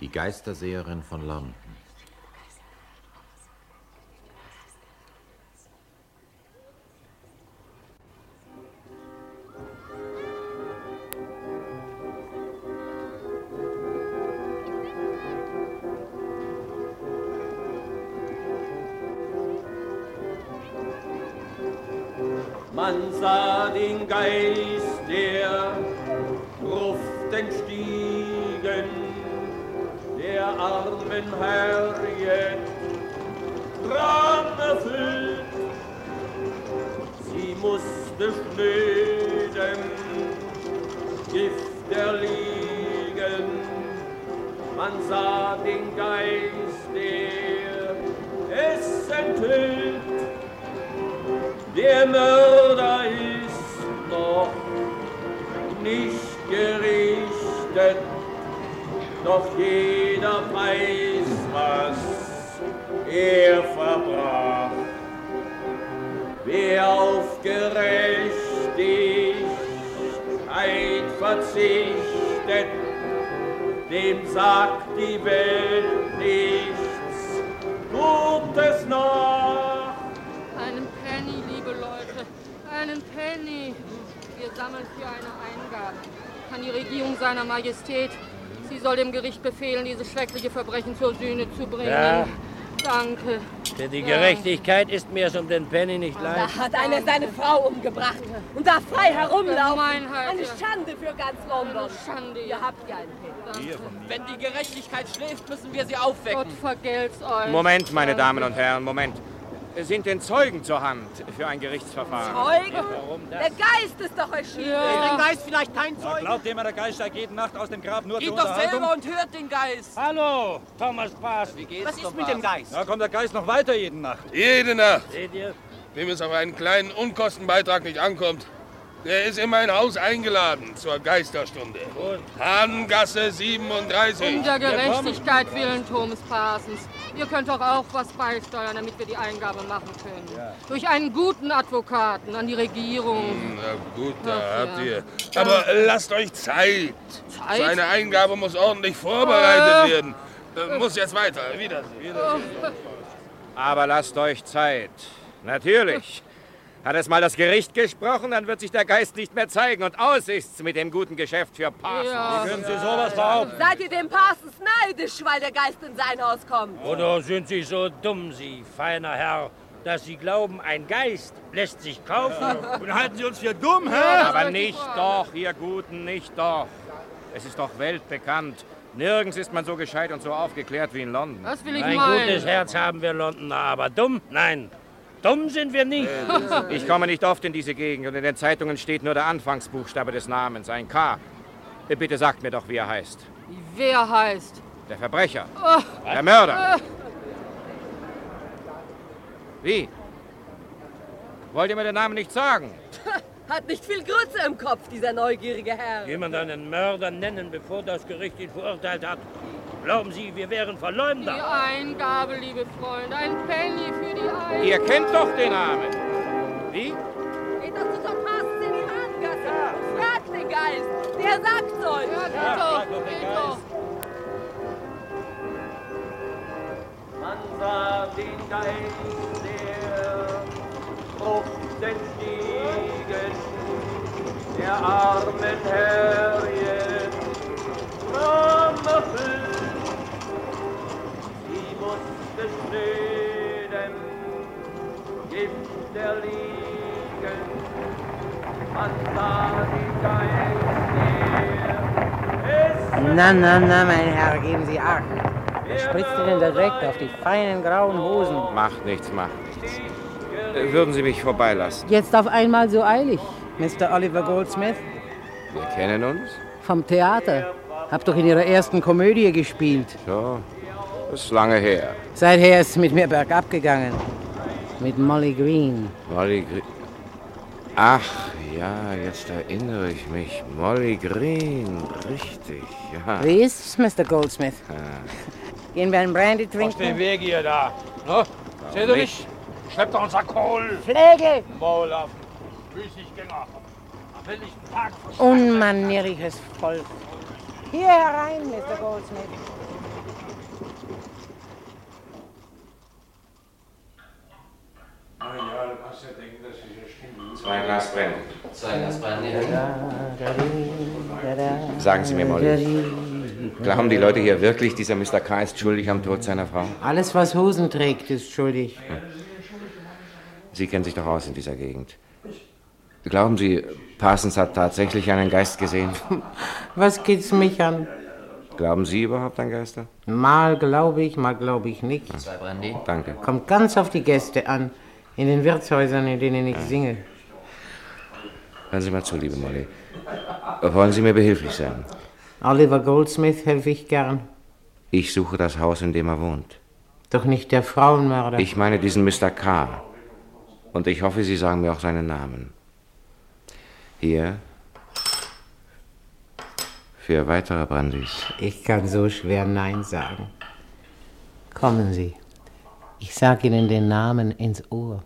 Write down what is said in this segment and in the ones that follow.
Die Geisterseherin von London. Man sah den Geist, der Gruft entstiegen, der armen Harriet, Gram erfüllt. Sie musste schnöden, Gift erliegen. Man sah den Geist, der es enthüllt. Der Mörder ist noch nicht gerichtet, doch jeder weiß, was er verbrach. Wer auf Gerechtigkeit verzichtet, dem sagt die Welt nichts Gutes nach. Einen Penny, liebe Leute, einen Penny. Wir sammeln für eine Eingabe an die Regierung seiner Majestät. Sie soll dem Gericht befehlen, dieses schreckliche Verbrechen zur Sühne zu bringen. Ja. Danke. Für die Gerechtigkeit ist mir es um den Penny nicht leid. Da hat einer seine Frau umgebracht und darf frei herumlaufen. Meinheit, Eine Schande für ganz London. Schande. Ihr habt ja einen Penny. Wenn die Gerechtigkeit schläft, müssen wir sie aufwecken. Gott vergelt's euch. Moment, meine Damen und Herren, Moment. Sind denn Zeugen zur Hand für ein Gerichtsverfahren? Zeugen? Der Geist ist doch erschienen. Ist der Geist vielleicht kein Zeuge? Glaubt jemand, der Geist steigt jede Nacht aus dem Grab nur Geht zur doch Unterhaltung? selber und hört den Geist. Hallo, Thomas Pass. Was ist mit dem Geist? Da kommt der Geist noch weiter jede Nacht. Jede Nacht. Seht ihr? Wem es auf einen kleinen Unkostenbeitrag nicht ankommt, der ist in mein Haus eingeladen zur Geisterstunde. Hahngasse 37. Um der Gerechtigkeit willen, Thomas Parsons. Ihr könnt doch auch was beisteuern, damit wir die Eingabe machen können. Ja. Durch einen guten Advokaten an die Regierung. Na gut, da habt ihr. Aber lasst euch Zeit. So eine Eingabe muss ordentlich vorbereitet werden. Muss jetzt weiter. Wiedersehen. Aber lasst euch Zeit. Natürlich. Hat es mal das Gericht gesprochen, dann wird sich der Geist nicht mehr zeigen. Und aus ist's mit dem guten Geschäft für Parsons. Ja. Wie können Sie sowas behaupten? Seid ihr dem Parsons neidisch, weil der Geist in sein Haus kommt? Oder sind Sie so dumm, Sie feiner Herr, dass Sie glauben, ein Geist lässt sich kaufen? Und halten Sie uns für dumm, hä? Aber nicht doch, ihr Guten, nicht doch. Es ist doch weltbekannt. Nirgends ist man so gescheit und so aufgeklärt wie in London. Das will ich Ein meinen. gutes Herz haben wir Londoner, aber dumm? Nein. Dumm sind wir nicht. Ich komme nicht oft in diese Gegend und in den Zeitungen steht nur der Anfangsbuchstabe des Namens, ein K. Bitte sagt mir doch, wie er heißt. Wer heißt? Der Verbrecher. Der Mörder. Wie? Wollt ihr mir den Namen nicht sagen? Hat nicht viel Grütze im Kopf, dieser neugierige Herr. Jemand einen Mörder nennen, bevor das Gericht ihn verurteilt hat. Glauben Sie, wir wären Die Verleumder? Eingabe, liebe Freunde. Ein Penny für die Eingabe. Ihr kennt doch den Namen. Wie? Geht doch zu Tom Parsons in die Hahngasse und fragt den Geist. Der sagt's euch. Ja, geht doch. Man sah den Geist, der Frucht entstiegen, der armen Harriet, Gram erfüllt. Sie musste schnöden, Gift erliegen. Man sah den Geist, der es Na, mein Herr, geben Sie Acht. Wer spritzt denn da direkt auf die feinen grauen Hosen? Macht nichts. Würden Sie mich vorbeilassen? Jetzt auf einmal so eilig, Mr. Oliver Goldsmith. Wir kennen uns? Vom Theater. Hab doch in Ihrer ersten Komödie gespielt. So, das ist lange her. Seither ist es mit mir bergab gegangen. Mit Molly Green. Molly Green. Ach ja, jetzt erinnere ich mich. Molly Green, richtig, ja. Wie ist's, Mr. Goldsmith? Gehen wir einen Brandy Aus dem trinken? Weg hier da. No? Seht ihr nicht? Schleppt doch unser Kohl. Pflege! Maul ab. Müßiggänger. Am helllichten Tag. Unmanierliches Volk. Hier herein, Mr. Goldsmith. 2 Glas Brandy. 2 Glas Brandy. Sagen Sie mir, Molly, glauben die Leute hier wirklich, dieser Mr. K. ist schuldig am Tod seiner Frau? Alles, was Hosen trägt, ist schuldig. Sie kennen sich doch aus in dieser Gegend. Glauben Sie, Parsons hat tatsächlich einen Geist gesehen? Was geht's mich an? Glauben Sie überhaupt an Geister? Mal glaube ich nicht. 2 Brandy. Danke. Kommt ganz auf die Gäste an. In den Wirtshäusern, in denen ich singe. Hören Sie mal zu, liebe Molly. Wollen Sie mir behilflich sein? Oliver Goldsmith helfe ich gern. Ich suche das Haus, in dem er wohnt. Doch nicht der Frauenmörder. Ich meine diesen Mr. K. Und ich hoffe, Sie sagen mir auch seinen Namen. Hier. Für weitere Brandys. Ich kann so schwer Nein sagen. Kommen Sie. Ich sage Ihnen den Namen ins Ohr.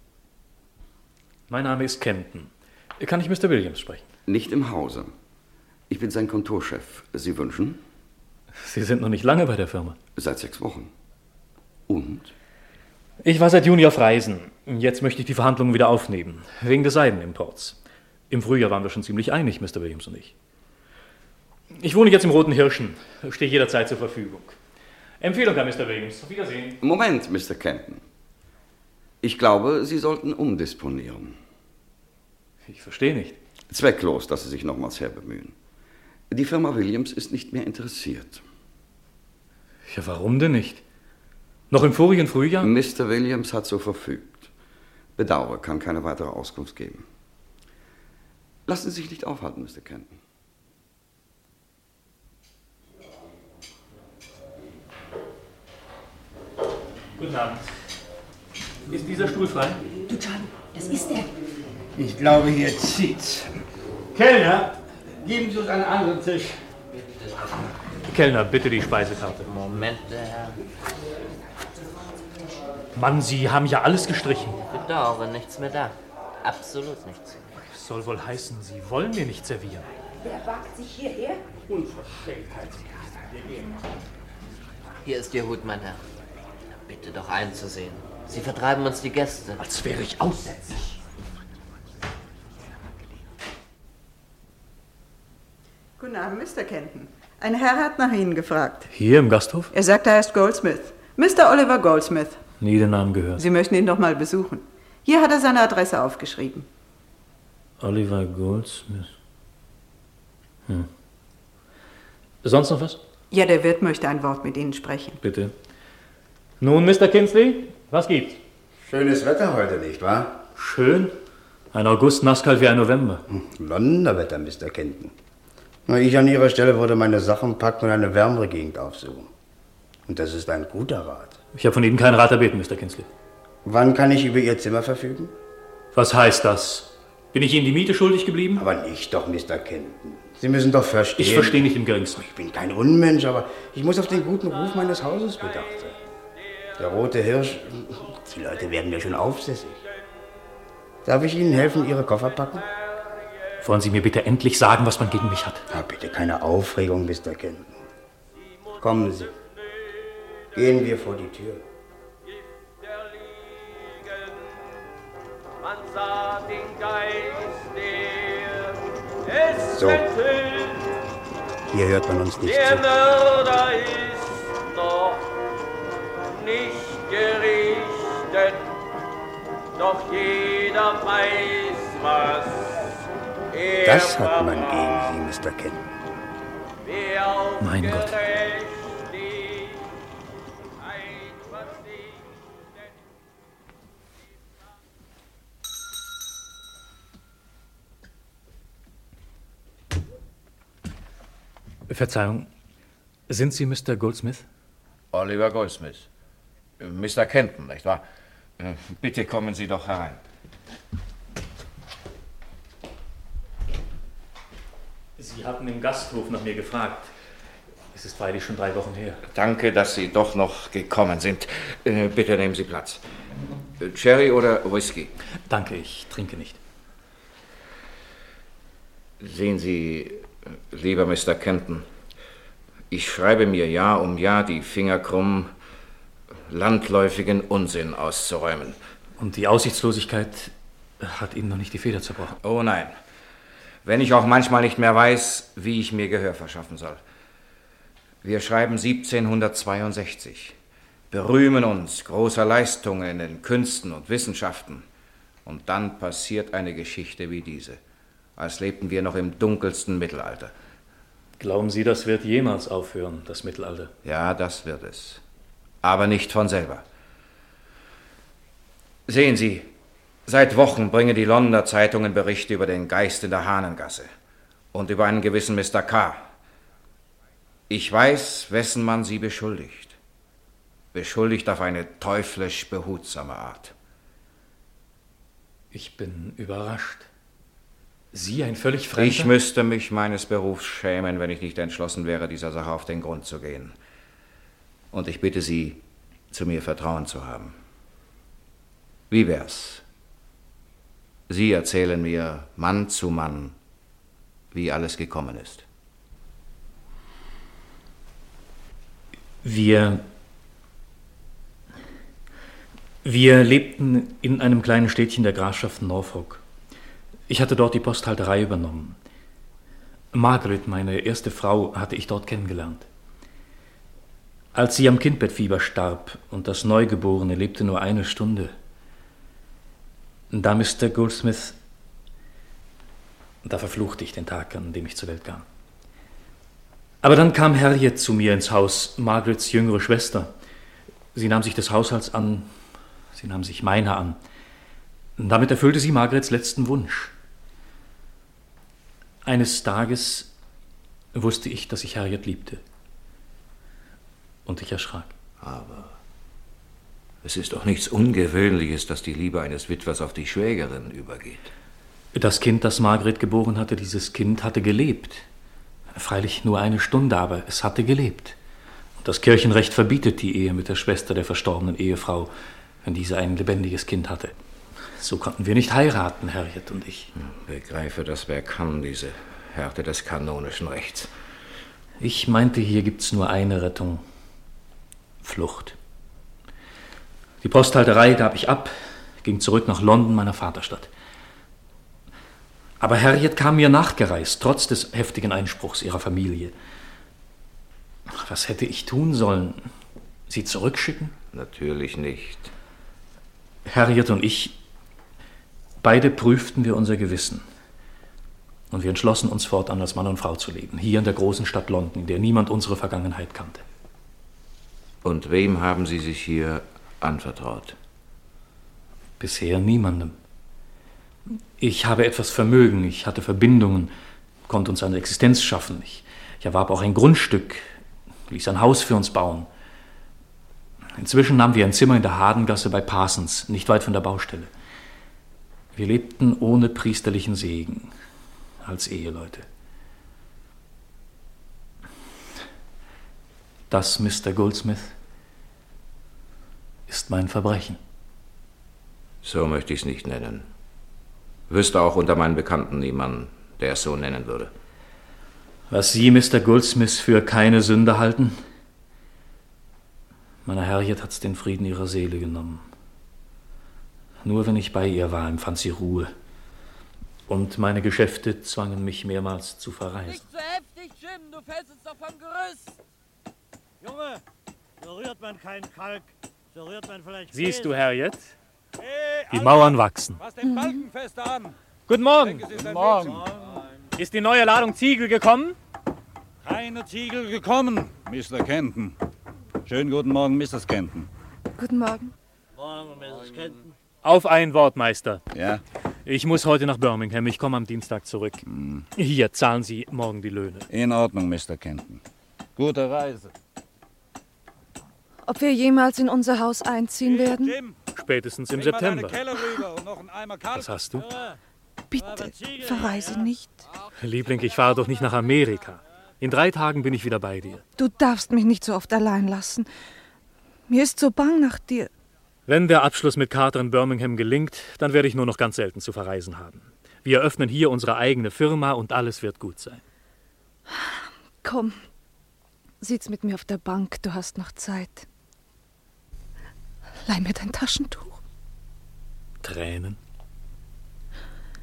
Mein Name ist Kenton. Kann ich Mr. Williams sprechen? Nicht im Hause. Ich bin sein Kontorchef. Sie wünschen? Sie sind noch nicht lange bei der Firma. Seit 6 Wochen. Und? Ich war seit Juni auf Reisen. Jetzt möchte ich die Verhandlungen wieder aufnehmen. Wegen des Seidenimports. Im Frühjahr waren wir schon ziemlich einig, Mr. Williams und ich. Ich wohne jetzt im Roten Hirschen. Stehe jederzeit zur Verfügung. Empfehlung an Mr. Williams. Auf Wiedersehen. Moment, Mr. Kenton. Ich glaube, Sie sollten umdisponieren. Ich verstehe nicht. Zwecklos, dass Sie sich nochmals herbemühen. Die Firma Williams ist nicht mehr interessiert. Ja, warum denn nicht? Noch im vorigen Frühjahr? Mr. Williams hat so verfügt. Bedauere, kann keine weitere Auskunft geben. Lassen Sie sich nicht aufhalten, Mr. Kenton. Guten Abend. Ist dieser Stuhl frei? Du, Charlie, das ist er. Ich glaube, hier zieht's. Kellner, geben Sie uns einen anderen Tisch. Kellner, bitte die Speisekarte. Moment, Herr. Mann, Sie haben ja alles gestrichen. Ich bedauere, nichts mehr da. Absolut nichts. Das soll wohl heißen, Sie wollen mir nicht servieren. Wer wagt sich hierher? Unverschämtheit. Hier ist Ihr Hut, mein Herr. Bitte doch einzusehen. Sie vertreiben uns die Gäste. Als wäre ich aussätzig. Guten Abend, Mr. Kenton. Ein Herr hat nach Ihnen gefragt. Hier im Gasthof? Er sagt, er heißt Goldsmith. Mr. Oliver Goldsmith. Nie den Namen gehört. Sie möchten ihn doch mal besuchen. Hier hat er seine Adresse aufgeschrieben. Oliver Goldsmith. Sonst noch was? Ja, der Wirt möchte ein Wort mit Ihnen sprechen. Bitte. Nun, Mr. Kinsley, was gibt's? Schönes Wetter heute, nicht wahr? Schön. Ein August nasskalt wie ein November. Londoner-Wetter, Mr. Kenton. Na, ich an Ihrer Stelle würde meine Sachen packen und eine wärmere Gegend aufsuchen. Und das ist ein guter Rat. Ich habe von Ihnen keinen Rat erbeten, Mr. Kinsley. Wann kann ich über Ihr Zimmer verfügen? Was heißt das? Bin ich Ihnen die Miete schuldig geblieben? Aber nicht doch, Mr. Kenton. Sie müssen doch verstehen... Ich verstehe nicht im Geringsten. Ich bin kein Unmensch, aber ich muss auf den guten Ruf meines Hauses bedacht sein. Der Rote Hirsch... Die Leute werden mir schon aufsässig. Darf ich Ihnen helfen, Ihre Koffer packen? Wollen Sie mir bitte endlich sagen, was man gegen mich hat? Na, bitte keine Aufregung, Mr. Kenton. Kommen Sie. Gehen wir vor die Tür. Man sah den Geist, der es So. enthüllt. Hier hört man uns nicht Der zu. Mörder ist noch nicht gerichtet, doch jeder weiß, was er Das hat man gegen Sie, Mr. Kenton. Wer auf Mein Gott. Gerechtigkeit Verzeihung, sind Sie Mr. Goldsmith? Oliver Goldsmith. Mr. Kenton, nicht wahr? Bitte kommen Sie doch herein. Sie hatten im Gasthof nach mir gefragt. Es ist freilich schon 3 Wochen her. Danke, dass Sie doch noch gekommen sind. Bitte nehmen Sie Platz. Sherry oder Whisky? Danke, ich trinke nicht. Sehen Sie, lieber Mr. Kenton, ich schreibe mir Jahr um Jahr die Finger krumm, landläufigen Unsinn auszuräumen. Und die Aussichtslosigkeit Hat Ihnen noch nicht die Feder zerbrochen? Oh nein. Wenn ich auch manchmal nicht mehr weiß, wie ich mir Gehör verschaffen soll. Wir schreiben 1762, berühmen uns großer Leistungen in den Künsten und Wissenschaften. Und dann passiert eine Geschichte wie diese, als lebten wir noch im dunkelsten Mittelalter. Glauben Sie, das wird jemals aufhören, das Mittelalter? Ja, das wird es. Aber nicht von selber. Sehen Sie, seit Wochen bringen die Londoner Zeitungen Berichte über den Geist in der Hahnengasse und über einen gewissen Mr. K. Ich weiß, wessen man sie beschuldigt. Beschuldigt auf eine teuflisch behutsame Art. Ich bin überrascht. Sie, ein völlig Fremder? Ich müsste mich meines Berufs schämen, wenn ich nicht entschlossen wäre, dieser Sache auf den Grund zu gehen. Und ich bitte Sie, zu mir Vertrauen zu haben. Wie wär's? Sie erzählen mir Mann zu Mann, wie alles gekommen ist. Wir lebten in einem kleinen Städtchen der Grafschaft Norfolk. Ich hatte dort die Posthalterei übernommen. Margaret, meine erste Frau, hatte ich dort kennengelernt. Als sie am Kindbettfieber starb und das Neugeborene lebte nur eine Stunde, da Mr. Goldsmith, da verfluchte ich den Tag, an dem ich zur Welt kam. Aber dann kam Harriet zu mir ins Haus, Margarets jüngere Schwester. Sie nahm sich des Haushalts an, sie nahm sich meiner an. Und damit erfüllte sie Margarets letzten Wunsch. Eines Tages wusste ich, dass ich Harriet liebte. Und ich erschrak. Aber es ist doch nichts Ungewöhnliches, dass die Liebe eines Witwers auf die Schwägerin übergeht. Das Kind, das Margaret geboren hatte, dieses Kind hatte gelebt. Freilich nur eine Stunde, aber es hatte gelebt. Und das Kirchenrecht verbietet die Ehe mit der Schwester der verstorbenen Ehefrau, wenn diese ein lebendiges Kind hatte. So konnten wir nicht heiraten, Harriet und ich. Begreife das, wer kann, diese Härte des kanonischen Rechts. Ich meinte, hier gibt's nur eine Rettung. Flucht. Die Posthalterei gab ich ab, ging zurück nach London, meiner Vaterstadt. Aber Harriet kam mir nachgereist, trotz des heftigen Einspruchs ihrer Familie. Was hätte ich tun sollen? Sie zurückschicken? Natürlich nicht. Harriet und ich, beide prüften wir unser Gewissen. Und wir entschlossen uns fortan, als Mann und Frau zu leben, hier in der großen Stadt London, in der niemand unsere Vergangenheit kannte. Und wem haben Sie sich hier anvertraut? Bisher niemandem. Ich habe etwas Vermögen, ich hatte Verbindungen, konnte uns eine Existenz schaffen. Ich erwarb auch ein Grundstück, ließ ein Haus für uns bauen. Inzwischen nahmen wir ein Zimmer in der Hadengasse bei Parsons, nicht weit von der Baustelle. Wir lebten ohne priesterlichen Segen, als Eheleute. Das, Mr. Goldsmith, ist mein Verbrechen. So möchte ich es nicht nennen. Wüsste auch unter meinen Bekannten niemanden, der es so nennen würde. Was Sie, Mr. Goldsmith, für keine Sünde halten? Meiner Harriet hat's den Frieden ihrer Seele genommen. Nur wenn ich bei ihr war, empfand sie Ruhe. Und meine Geschäfte zwangen mich mehrmals zu verreisen. Nicht so heftig, Jim, du fällst uns doch vom Gerüst. Junge, so rührt man keinen Kalk, so rührt man vielleicht Siehst du, Harriet? Hey, Die Mauern wachsen. fass den Balken fest an. Guten Morgen. Guten Morgen. Ist die neue Ladung Ziegel gekommen? Keine Ziegel gekommen, Mr. Kenton. Schönen guten Morgen, Mrs. Kenton. Guten Morgen. Morgen, Mrs. Kenton. Auf ein Wort, Meister. Ja? Ich muss heute nach Birmingham. Ich komme am Dienstag zurück. Hier zahlen Sie morgen die Löhne. In Ordnung, Mr. Kenton. Gute Reise. Ob wir jemals in unser Haus einziehen werden? Spätestens im September. Was hast du? Bitte, verreise nicht. Liebling, ich fahre doch nicht nach Amerika. In 3 Tagen bin ich wieder bei dir. Du darfst mich nicht so oft allein lassen. Mir ist so bang nach dir. Wenn der Abschluss mit Carter in Birmingham gelingt, dann werde ich nur noch ganz selten zu verreisen haben. Wir eröffnen hier unsere eigene Firma und alles wird gut sein. Komm, sitz mit mir auf der Bank, du hast noch Zeit. Leih mir dein Taschentuch. Tränen?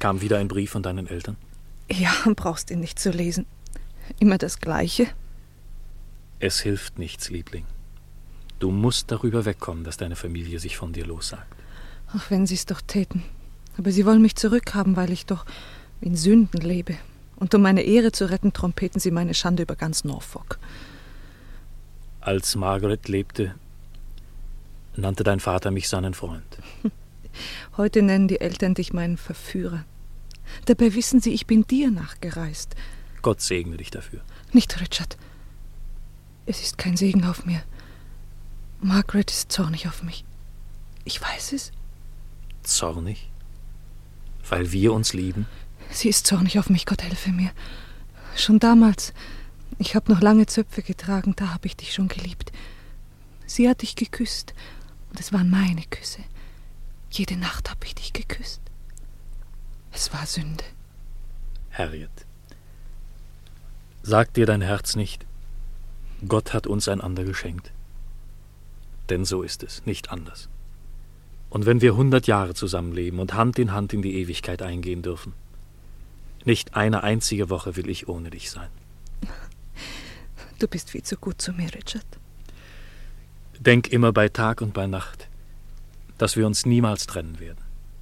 Kam wieder ein Brief von deinen Eltern? Ja, brauchst ihn nicht zu lesen. Immer das Gleiche. Es hilft nichts, Liebling. Du musst darüber wegkommen, dass deine Familie sich von dir lossagt. Ach, wenn sie es doch täten. Aber sie wollen mich zurückhaben, weil ich doch in Sünden lebe. Und um meine Ehre zu retten, trompeten sie meine Schande über ganz Norfolk. Als Margaret lebte, nannte dein Vater mich seinen Freund. Heute nennen die Eltern dich meinen Verführer. Dabei wissen sie, ich bin dir nachgereist. Gott segne dich dafür. Nicht, Richard. Es ist kein Segen auf mir. Margaret ist zornig auf mich. Ich weiß es. Zornig? Weil wir uns lieben? Sie ist zornig auf mich, Gott helfe mir. Schon damals. Ich habe noch lange Zöpfe getragen, da habe ich dich schon geliebt. Sie hat dich geküsst. Und es waren meine Küsse. Jede Nacht habe ich dich geküsst. Es war Sünde. Harriet, sagt dir dein Herz nicht, Gott hat uns einander geschenkt? Denn so ist es, nicht anders. Und wenn wir 100 Jahre zusammenleben und Hand in Hand in die Ewigkeit eingehen dürfen, nicht eine einzige Woche will ich ohne dich sein. Du bist viel zu gut zu mir, Richard. Denk immer bei Tag und bei Nacht, dass wir uns niemals trennen werden.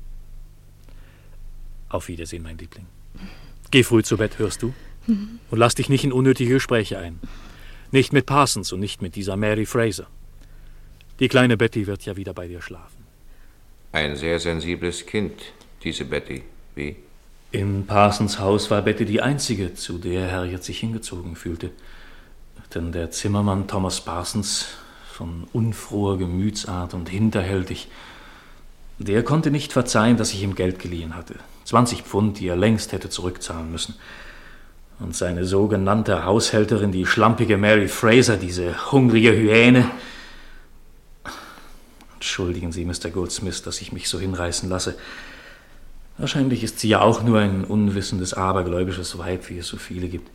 Auf Wiedersehen, mein Liebling. Geh früh zu Bett, hörst du? Und lass dich nicht in unnötige Gespräche ein. Nicht mit Parsons und nicht mit dieser Mary Fraser. Die kleine Betty wird ja wieder bei dir schlafen. Ein sehr sensibles Kind, diese Betty. Wie? In Parsons Haus war Betty die einzige, zu der Harriet sich hingezogen fühlte. Denn der Zimmermann Thomas Parsons, von unfroher Gemütsart und hinterhältig, der konnte nicht verzeihen, dass ich ihm Geld geliehen hatte. 20 Pfund, die er längst hätte zurückzahlen müssen. Und seine sogenannte Haushälterin, die schlampige Mary Fraser, diese hungrige Hyäne. Entschuldigen Sie, Mr. Goldsmith, dass ich mich so hinreißen lasse. Wahrscheinlich ist sie ja auch nur ein unwissendes, abergläubisches Weib, wie es so viele gibt.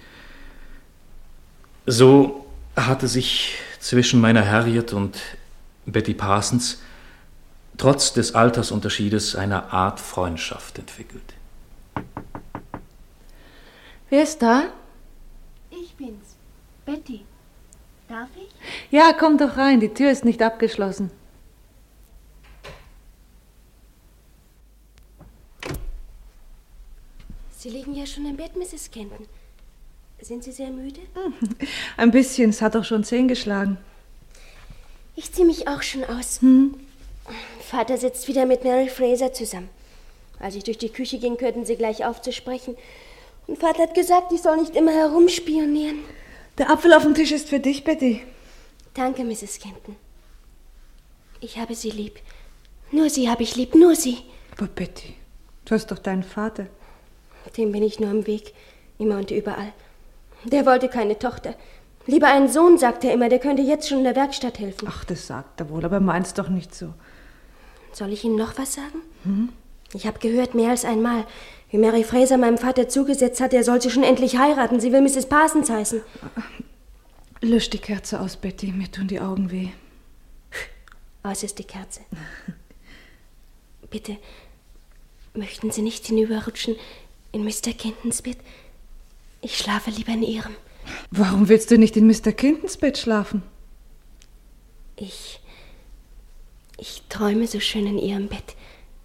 So hatte sich zwischen meiner Harriet und Betty Parsons trotz des Altersunterschiedes eine Art Freundschaft entwickelt. Wer ist da? Ich bin's. Betty. Darf ich? Ja, komm doch rein, die Tür ist nicht abgeschlossen. Sie liegen ja schon im Bett, Mrs. Kenton. Sind Sie sehr müde? Ein bisschen, es hat doch schon 10 geschlagen. Ich ziehe mich auch schon aus. Vater sitzt wieder mit Mary Fraser zusammen. Als ich durch die Küche ging, hörten sie gleich auf zu sprechen. Und Vater hat gesagt, ich soll nicht immer herumspionieren. Der Apfel auf dem Tisch ist für dich, Betty. Danke, Mrs. Kenton. Ich habe Sie lieb. Nur Sie habe ich lieb, nur Sie. Aber Betty, du hast doch deinen Vater. Dem bin ich nur im Weg, immer und überall. Der wollte keine Tochter. Lieber einen Sohn, sagt er immer, der könnte jetzt schon in der Werkstatt helfen. Ach, das sagt er wohl, aber mein's doch nicht so. Soll ich Ihnen noch was sagen? Ich habe gehört, mehr als einmal, wie Mary Fraser meinem Vater zugesetzt hat, er soll sie schon endlich heiraten. Sie will Mrs. Parsons heißen. Lösch die Kerze aus, Betty, mir tun die Augen weh. Aus ist die Kerze. Bitte, möchten Sie nicht hinüberrutschen in Mr. Kentons Bett? Ich schlafe lieber in Ihrem. Warum willst du nicht in Mr. Kentons Bett schlafen? Ich träume so schön in Ihrem Bett.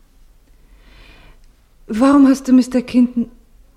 Warum hast du Mr. Kenton...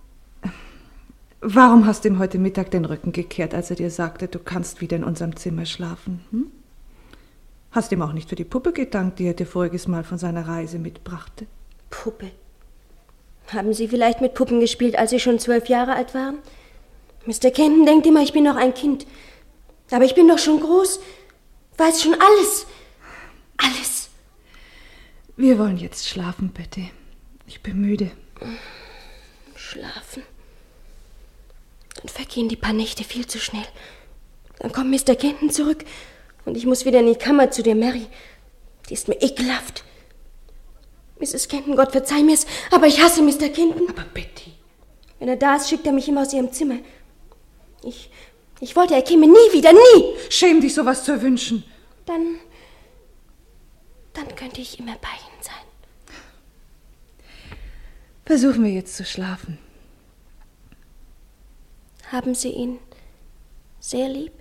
Warum hast du ihm heute Mittag den Rücken gekehrt, als er dir sagte, du kannst wieder in unserem Zimmer schlafen? Hast ihm auch nicht für die Puppe gedankt, die er dir voriges Mal von seiner Reise mitbrachte? Puppe? Haben Sie vielleicht mit Puppen gespielt, als Sie schon 12 Jahre alt waren? Mr. Kenton denkt immer, ich bin noch ein Kind. Aber ich bin doch schon groß. Weiß schon alles. Alles. Wir wollen jetzt schlafen, Betty. Ich bin müde. Schlafen? Dann vergehen die paar Nächte viel zu schnell. Dann kommt Mr. Kenton zurück und ich muss wieder in die Kammer zu der Mary. Die ist mir ekelhaft. Mrs. Kenton, Gott verzeih mir's, aber ich hasse Mr. Kenton. Aber Betty... Wenn er da ist, schickt er mich immer aus ihrem Zimmer. Ich wollte, er käme nie wieder, nie. Schäm dich, sowas zu wünschen. Dann könnte ich immer bei Ihnen sein. Versuchen wir jetzt zu schlafen. Haben Sie ihn sehr lieb?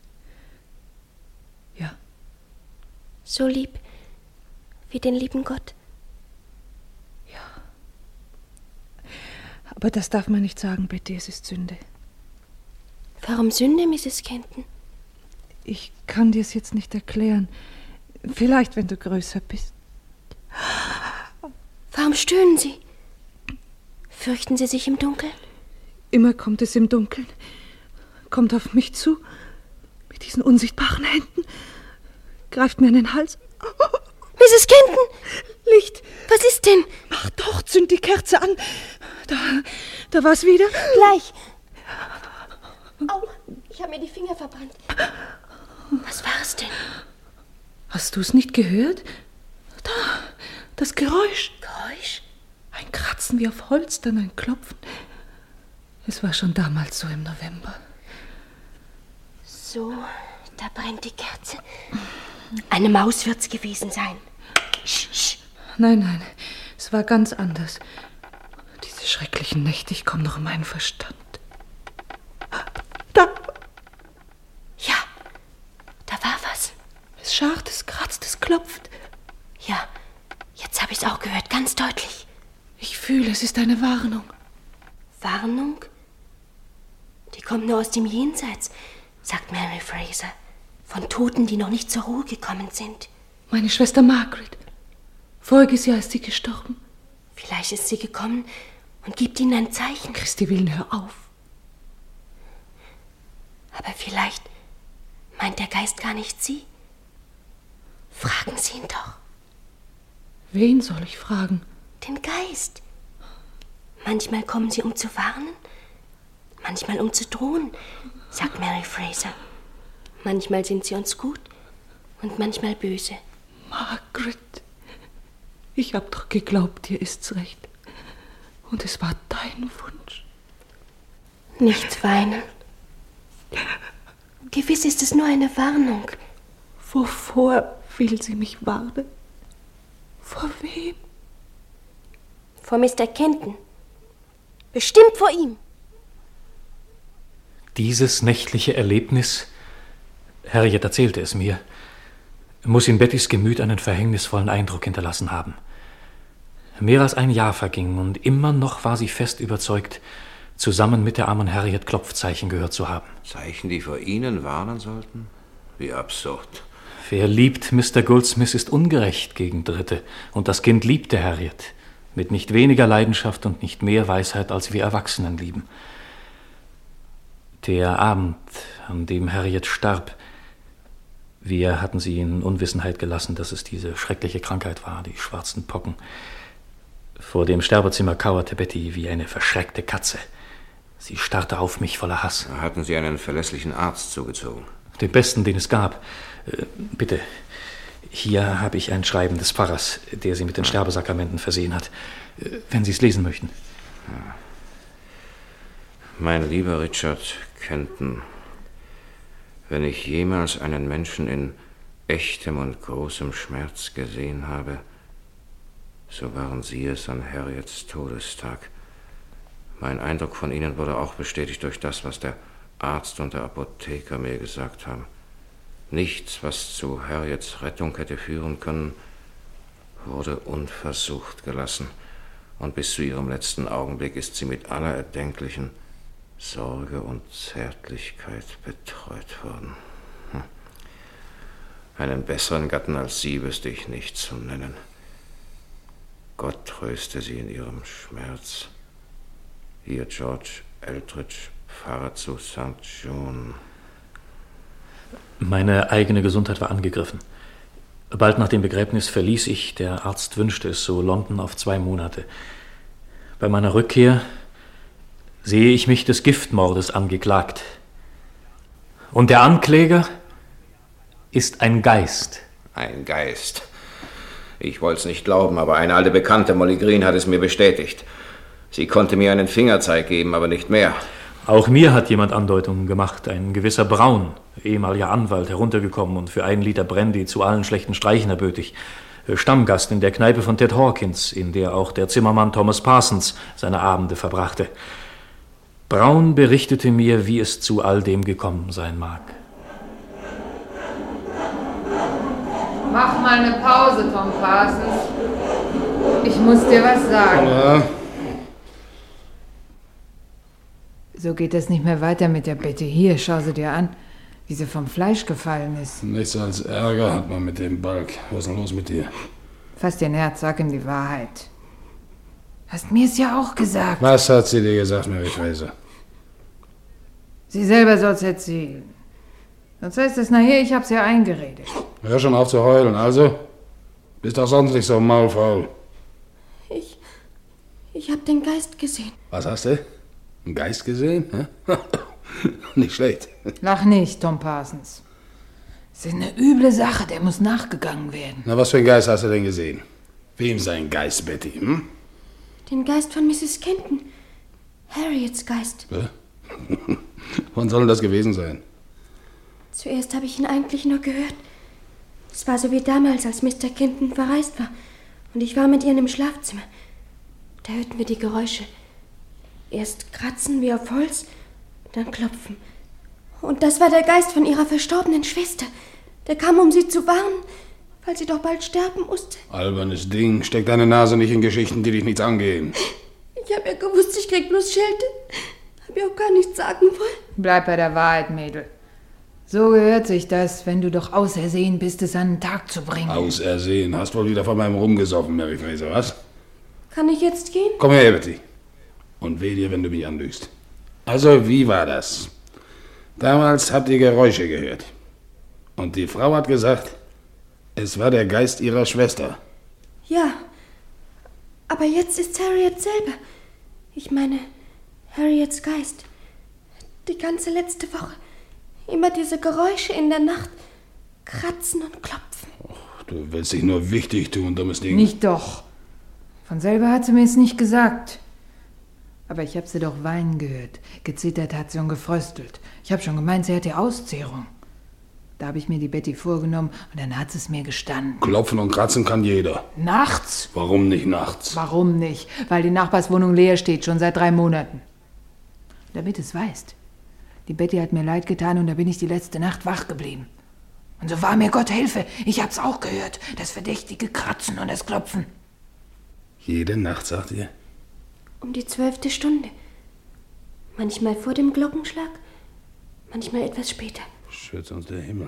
Ja. So lieb wie den lieben Gott? Ja. Aber das darf man nicht sagen, Betty, es ist Sünde. Warum Sünde, Mrs. Kenton? Ich kann dir es jetzt nicht erklären. Vielleicht, wenn du größer bist. Warum stöhnen Sie? Fürchten Sie sich im Dunkeln? Immer kommt es im Dunkeln. Kommt auf mich zu, mit diesen unsichtbaren Händen, greift mir an den Hals. Mrs. Kenton! Licht! Was ist denn? Ach doch, zünd die Kerze an. Da war's wieder. Gleich. Au, ich habe mir die Finger verbrannt. Was war es denn? Hast du es nicht gehört? Da, das Geräusch. Geräusch? Ein Kratzen wie auf Holz, dann ein Klopfen. Es war schon damals so im November. So, da brennt die Kerze. Eine Maus wird's gewesen sein. Sch. Nein, es war ganz anders. Diese schrecklichen Nächte, ich komme noch in meinen Verstand. Da! Ja, da war was. Es scharrt, es kratzt, es klopft. Ja, jetzt habe ich's auch gehört, ganz deutlich. Ich fühle, es ist eine Warnung. Warnung? Die kommt nur aus dem Jenseits, sagt Mary Fraser. Von Toten, die noch nicht zur Ruhe gekommen sind. Meine Schwester Margaret. Voriges Jahr ist sie gestorben. Vielleicht ist sie gekommen und gibt ihnen ein Zeichen. Christi willen, hör auf. Aber vielleicht meint der Geist gar nicht sie. Fragen Sie ihn doch. Wen soll ich fragen? Den Geist. Manchmal kommen sie, um zu warnen, manchmal um zu drohen, sagt Mary Fraser. Manchmal sind sie uns gut und manchmal böse. Margaret, ich hab doch geglaubt, dir ist's recht. Und es war dein Wunsch. Nicht weinen. Gewiss ist es nur eine Warnung. Wovor will sie mich warnen? Vor wem? Vor Mr. Kenton. Bestimmt vor ihm. Dieses nächtliche Erlebnis, Harriet erzählte es mir, muss in Bettys Gemüt einen verhängnisvollen Eindruck hinterlassen haben. Mehr als ein Jahr verging und immer noch war sie fest überzeugt, zusammen mit der armen Harriet Klopfzeichen gehört zu haben. Zeichen, die vor Ihnen warnen sollten? Wie absurd. Wer liebt Mr. Goldsmith, ist ungerecht gegen Dritte, und das Kind liebte Harriet, mit nicht weniger Leidenschaft und nicht mehr Weisheit, als wir Erwachsenen lieben. Der Abend, an dem Harriet starb, wir hatten sie in Unwissenheit gelassen, dass es diese schreckliche Krankheit war, die schwarzen Pocken. Vor dem Sterbezimmer kauerte Betty wie eine verschreckte Katze. Sie starrte auf mich voller Hass. Hatten Sie einen verlässlichen Arzt zugezogen? Den besten, den es gab. Bitte, hier habe ich ein Schreiben des Pfarrers, der Sie mit den Sterbesakramenten versehen hat, wenn Sie es lesen möchten. Ja. Mein lieber Richard Kenton, wenn ich jemals einen Menschen in echtem und großem Schmerz gesehen habe, so waren Sie es an Harriets Todestag. Mein Eindruck von Ihnen wurde auch bestätigt durch das, was der Arzt und der Apotheker mir gesagt haben. Nichts, was zu Harriets Rettung hätte führen können, wurde unversucht gelassen. Und bis zu ihrem letzten Augenblick ist sie mit aller erdenklichen Sorge und Zärtlichkeit betreut worden. Einen besseren Gatten als Sie wüsste ich nicht zu nennen. Gott tröste sie in ihrem Schmerz. Hier George Eldridge, Pfarrer zu St. John. Meine eigene Gesundheit war angegriffen. Bald nach dem Begräbnis verließ ich, der Arzt wünschte es so, London auf 2 Monate. Bei meiner Rückkehr sehe ich mich des Giftmordes angeklagt. Und der Ankläger ist ein Geist. Ein Geist. Ich wollte es nicht glauben, aber eine alte Bekannte, Molly Green, hat es mir bestätigt. Sie konnte mir einen Fingerzeig geben, aber nicht mehr. Auch mir hat jemand Andeutungen gemacht. Ein gewisser Brown, ehemaliger Anwalt, heruntergekommen und für 1 Liter Brandy zu allen schlechten Streichen erbötig. Stammgast in der Kneipe von Ted Hawkins, in der auch der Zimmermann Thomas Parsons seine Abende verbrachte. Braun berichtete mir, wie es zu all dem gekommen sein mag. Mach mal eine Pause, Tom Parsons. Ich muss dir was sagen. Ja. So geht es nicht mehr weiter mit der Betty. Hier, schau sie dir an, wie sie vom Fleisch gefallen ist. Nichts als Ärger hat man mit dem Balk. Was ist denn los mit dir? Fass dir ein Herz, sag ihm die Wahrheit. Hast mir es ja auch gesagt. Was hat sie dir gesagt, Mary Fraser? Sie selber soll's erzählen. Sonst heißt es nachher, ich hab's ja eingeredet. Hör schon auf zu heulen, also. Bist doch sonst nicht so maulfaul. Ich hab den Geist gesehen. Was hast du? Einen Geist gesehen? Hä? Nicht schlecht. Lach nicht, Tom Parsons. Es ist eine üble Sache, der muss nachgegangen werden. Na, was für einen Geist hast du denn gesehen? Wem sein Geist, Betty, hm? Den Geist von Mrs. Kenton. Harriets Geist. Wann soll denn das gewesen sein? Zuerst habe ich ihn eigentlich nur gehört. Es war so wie damals, als Mr. Kenton verreist war. Und ich war mit ihr im Schlafzimmer. Da hörten wir die Geräusche. Erst kratzen wie auf Holz, dann klopfen. Und das war der Geist von ihrer verstorbenen Schwester. Der kam, um sie zu warnen, weil sie doch bald sterben musste. Albernes Ding. Steck deine Nase nicht in Geschichten, die dich nichts angehen. Ich hab ja gewusst, ich krieg bloß Schelte. Hab ja auch gar nichts sagen wollen. Bleib bei der Wahrheit, Mädel. So gehört sich das, wenn du doch ausersehen bist, es an den Tag zu bringen. Ausersehen? Hast wohl wieder von meinem rumgesoffen, Mary Fraser, was? Kann ich jetzt gehen? Komm her, Betty. Und weh dir, wenn du mich anlügst. Also, wie war das? Damals habt ihr Geräusche gehört. Und die Frau hat gesagt, es war der Geist ihrer Schwester. Ja, aber jetzt ist Harriet selber. Ich meine, Harriets Geist. Die ganze letzte Woche. Immer diese Geräusche in der Nacht. Kratzen und klopfen. Och, du willst dich nur wichtig tun, dummes Ding. Nicht doch. Von selber hat sie mir es nicht gesagt. Aber ich hab sie doch weinen gehört. Gezittert hat sie und gefröstelt. Ich hab schon gemeint, sie hätte Auszehrung. Da habe ich mir die Betty vorgenommen und dann hat sie es mir gestanden. Klopfen und kratzen kann jeder. Nachts? Warum nicht nachts? Warum nicht? Weil die Nachbarswohnung leer steht, schon seit 3 Monaten. Damit es weißt. Die Betty hat mir leid getan und da bin ich die letzte Nacht wach geblieben. Und so war mir Gott Hilfe. Ich hab's auch gehört. Das verdächtige Kratzen und das Klopfen. Jede Nacht, sagt ihr? Um die 12. Stunde. Manchmal vor dem Glockenschlag, manchmal etwas später. Schütz uns der Himmel.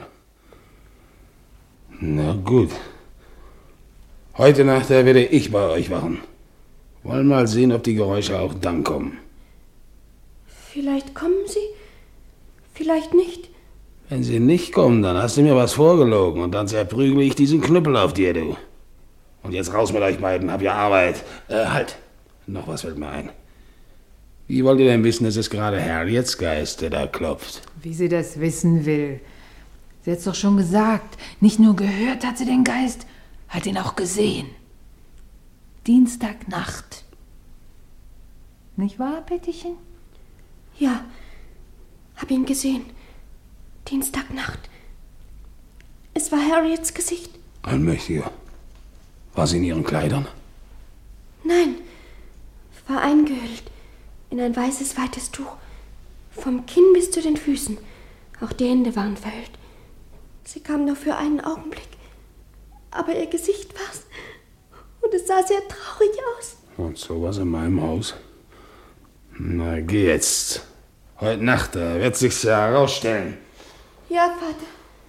Na gut. Heute Nacht werde ich bei euch wachen. Wollen mal sehen, ob die Geräusche auch dann kommen. Vielleicht kommen sie, vielleicht nicht. Wenn sie nicht kommen, dann hast du mir was vorgelogen und dann zerprügle ich diesen Knüppel auf dir, du. Und jetzt raus mit euch beiden, hab ja Arbeit. Halt, noch was fällt mir ein. Wie wollt ihr denn wissen, es ist gerade Harriets Geist, der da klopft? Wie sie das wissen will. Sie hat's doch schon gesagt. Nicht nur gehört hat sie den Geist, hat ihn auch gesehen. Dienstagnacht. Nicht wahr, Bettychen? Ja, hab ihn gesehen. Dienstagnacht. Es war Harriets Gesicht. Allmächtiger. War sie in ihren Kleidern? Nein, war eingehüllt in ein weißes, weites Tuch. Vom Kinn bis zu den Füßen. Auch die Hände waren verhüllt. Sie kam nur für einen Augenblick. Aber ihr Gesicht war's. Und es sah sehr traurig aus. Und sowas in meinem Haus? Na, geh jetzt. Heute Nacht, da wird sich's ja herausstellen. Ja, Vater.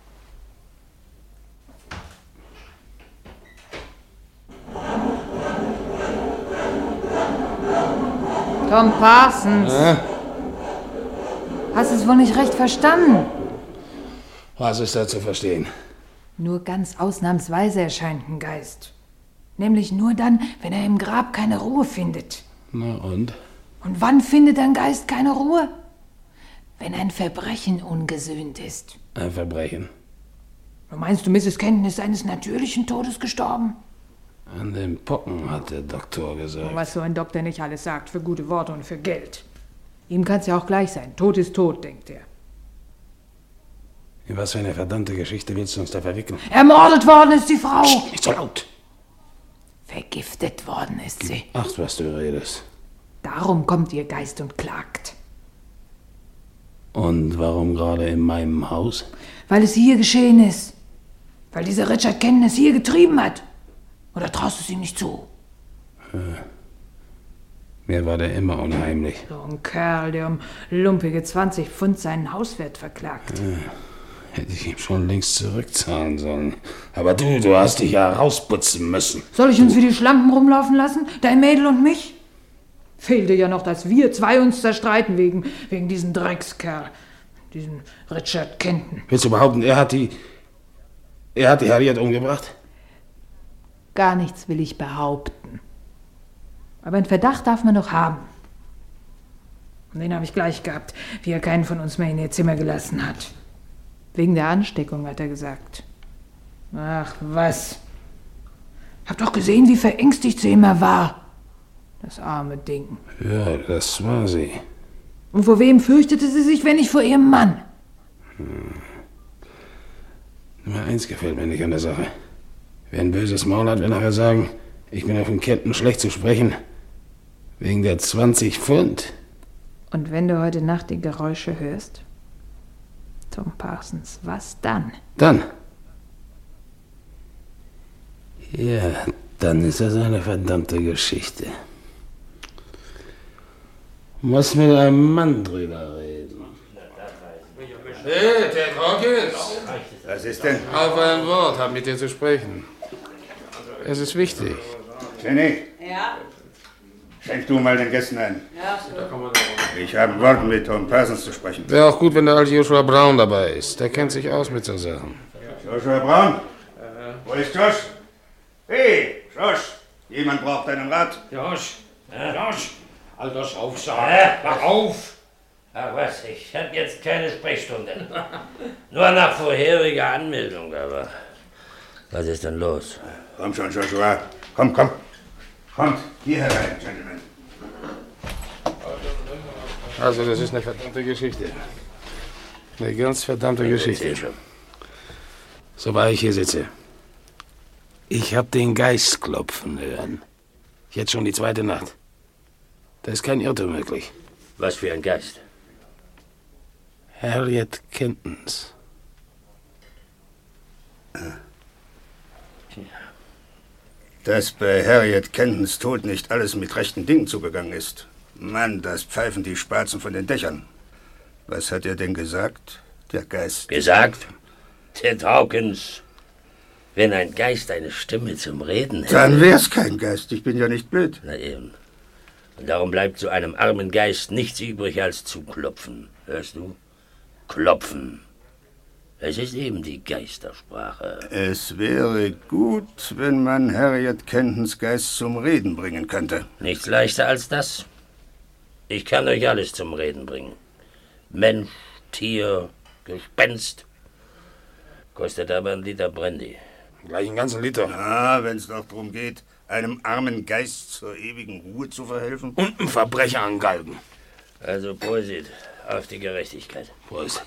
Tom Parsons. Hast es wohl nicht recht verstanden? Was ist da zu verstehen? Nur ganz ausnahmsweise erscheint ein Geist. Nämlich nur dann, wenn er im Grab keine Ruhe findet. Na und? Und wann findet ein Geist keine Ruhe? Wenn ein Verbrechen ungesühnt ist. Ein Verbrechen? Meinst du, Mrs. Kenton ist eines natürlichen Todes gestorben? An den Pocken, hat der Doktor gesagt. Was so ein Doktor nicht alles sagt, für gute Worte und für Geld. Ihm kann's ja auch gleich sein. Tod ist tot, denkt er. In was für eine verdammte Geschichte willst du uns da verwickeln? Ermordet worden ist die Frau! Psst, nicht so laut! Vergiftet worden ist sie. Ach, was du redest. Darum kommt ihr Geist und klagt. Und warum gerade in meinem Haus? Weil es hier geschehen ist. Weil dieser Richard Kenton es hier getrieben hat. Oder traust du es ihm nicht zu? Mir war der immer unheimlich. So ein Kerl, der um lumpige 20 Pfund seinen Hauswert verklagt. Hätte ich ihm schon längst zurückzahlen sollen. Aber du hast dich ja rausputzen müssen. Soll ich uns wie die Schlampen rumlaufen lassen? Dein Mädel und mich? Fehlte ja noch, dass wir zwei uns zerstreiten wegen diesem Dreckskerl. Diesen Richard Kenton. Willst du behaupten, er hat die Harriet umgebracht? Gar nichts will ich behaupten. Aber einen Verdacht darf man noch haben. Und den habe ich gleich gehabt, wie er keinen von uns mehr in ihr Zimmer gelassen hat. Wegen der Ansteckung, hat er gesagt. Ach, was? Hab doch gesehen, wie verängstigt sie immer war. Das arme Ding. Ja, das war sie. Und vor wem fürchtete sie sich, wenn nicht vor ihrem Mann? Nur eins gefällt mir nicht an der Sache. Wer ein böses Maul hat, will nachher sagen, ich bin auf dem Kenton schlecht zu sprechen. Wegen der 20 Pfund. Und wenn du heute Nacht die Geräusche hörst? Tom Parsons, was dann? Dann? Ja, dann ist das eine verdammte Geschichte. Muss mit einem Mann drüber reden. Hey, Ted Hawkins! Was ist denn? Auf ein Wort, hab mit dir zu sprechen. Es ist wichtig. Jenny, Ja? schenk du mal den Gästen ein. Ja. Ich habe ein Wort mit Tom Parsons zu sprechen. Wäre auch gut, wenn der alte Joshua Brown dabei ist. Der kennt sich aus mit so Sachen. Joshua Brown? Wo ist Josh? Hey, Josh! Jemand braucht einen Rat. Josh! Josh! Alter Saufsack! Mach auf! Ach was, ich hab jetzt keine Sprechstunde. Nur nach vorheriger Anmeldung, aber... Was ist denn los? Komm schon, Joshua. Komm. Kommt hier herein, Gentlemen. Also, das ist eine verdammte Geschichte. Eine ganz verdammte Geschichte. So wahr ich hier sitze. Ich hab den Geist klopfen hören. Jetzt schon die zweite Nacht. Da ist kein Irrtum möglich. Was für ein Geist? Harriet Kentons. Dass bei Harriet Kentons Tod nicht alles mit rechten Dingen zugegangen ist. Mann, das pfeifen die Spatzen von den Dächern. Was hat er denn gesagt, der Geist? Gesagt? Ted Hawkins, wenn ein Geist eine Stimme zum Reden hätte... Dann wär's kein Geist, ich bin ja nicht blöd. Na eben. Und darum bleibt so einem armen Geist nichts übrig als zu klopfen. Hörst du? Klopfen. Es ist eben die Geistersprache. Es wäre gut, wenn man Harriet Kentons Geist zum Reden bringen könnte. Nichts leichter als das. Ich kann euch alles zum Reden bringen. Mensch, Tier, Gespenst. Kostet aber 1 Liter Brandy. Gleich einen ganzen Liter. Ah, wenn's doch darum geht, einem armen Geist zur ewigen Ruhe zu verhelfen. Und einen Verbrecher angalgen. Also Prosit, auf die Gerechtigkeit. Prost.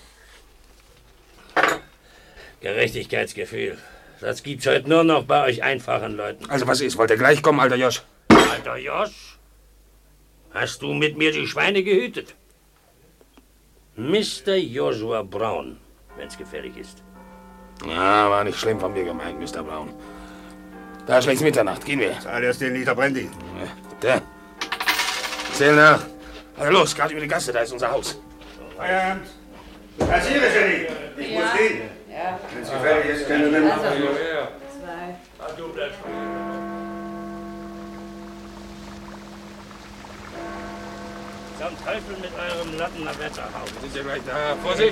Gerechtigkeitsgefühl. Das gibt's heute nur noch bei euch einfachen Leuten. Also was ist? Wollt ihr gleich kommen, alter Josh? Alter Josh? Hast du mit mir die Schweine gehütet? Mr. Joshua Brown, wenn's gefährlich ist. Ja, war nicht schlimm von mir gemeint, Mr. Brown. Da schlägt's Mitternacht. Gehen wir. Zahl erst den Liter Brandy. Der. Zähl nach. Also los, gerade über die Gasse, da ist unser Haus. Feierabend. Kassiere, Jenny. Ich muss gehen. Ja. Wenn's gefährlich ist, können wir Also, 2. Du bleibst Zum Teufel mit eurem Lattenwetterhaus. Sind Sie gleich da? Vorsicht!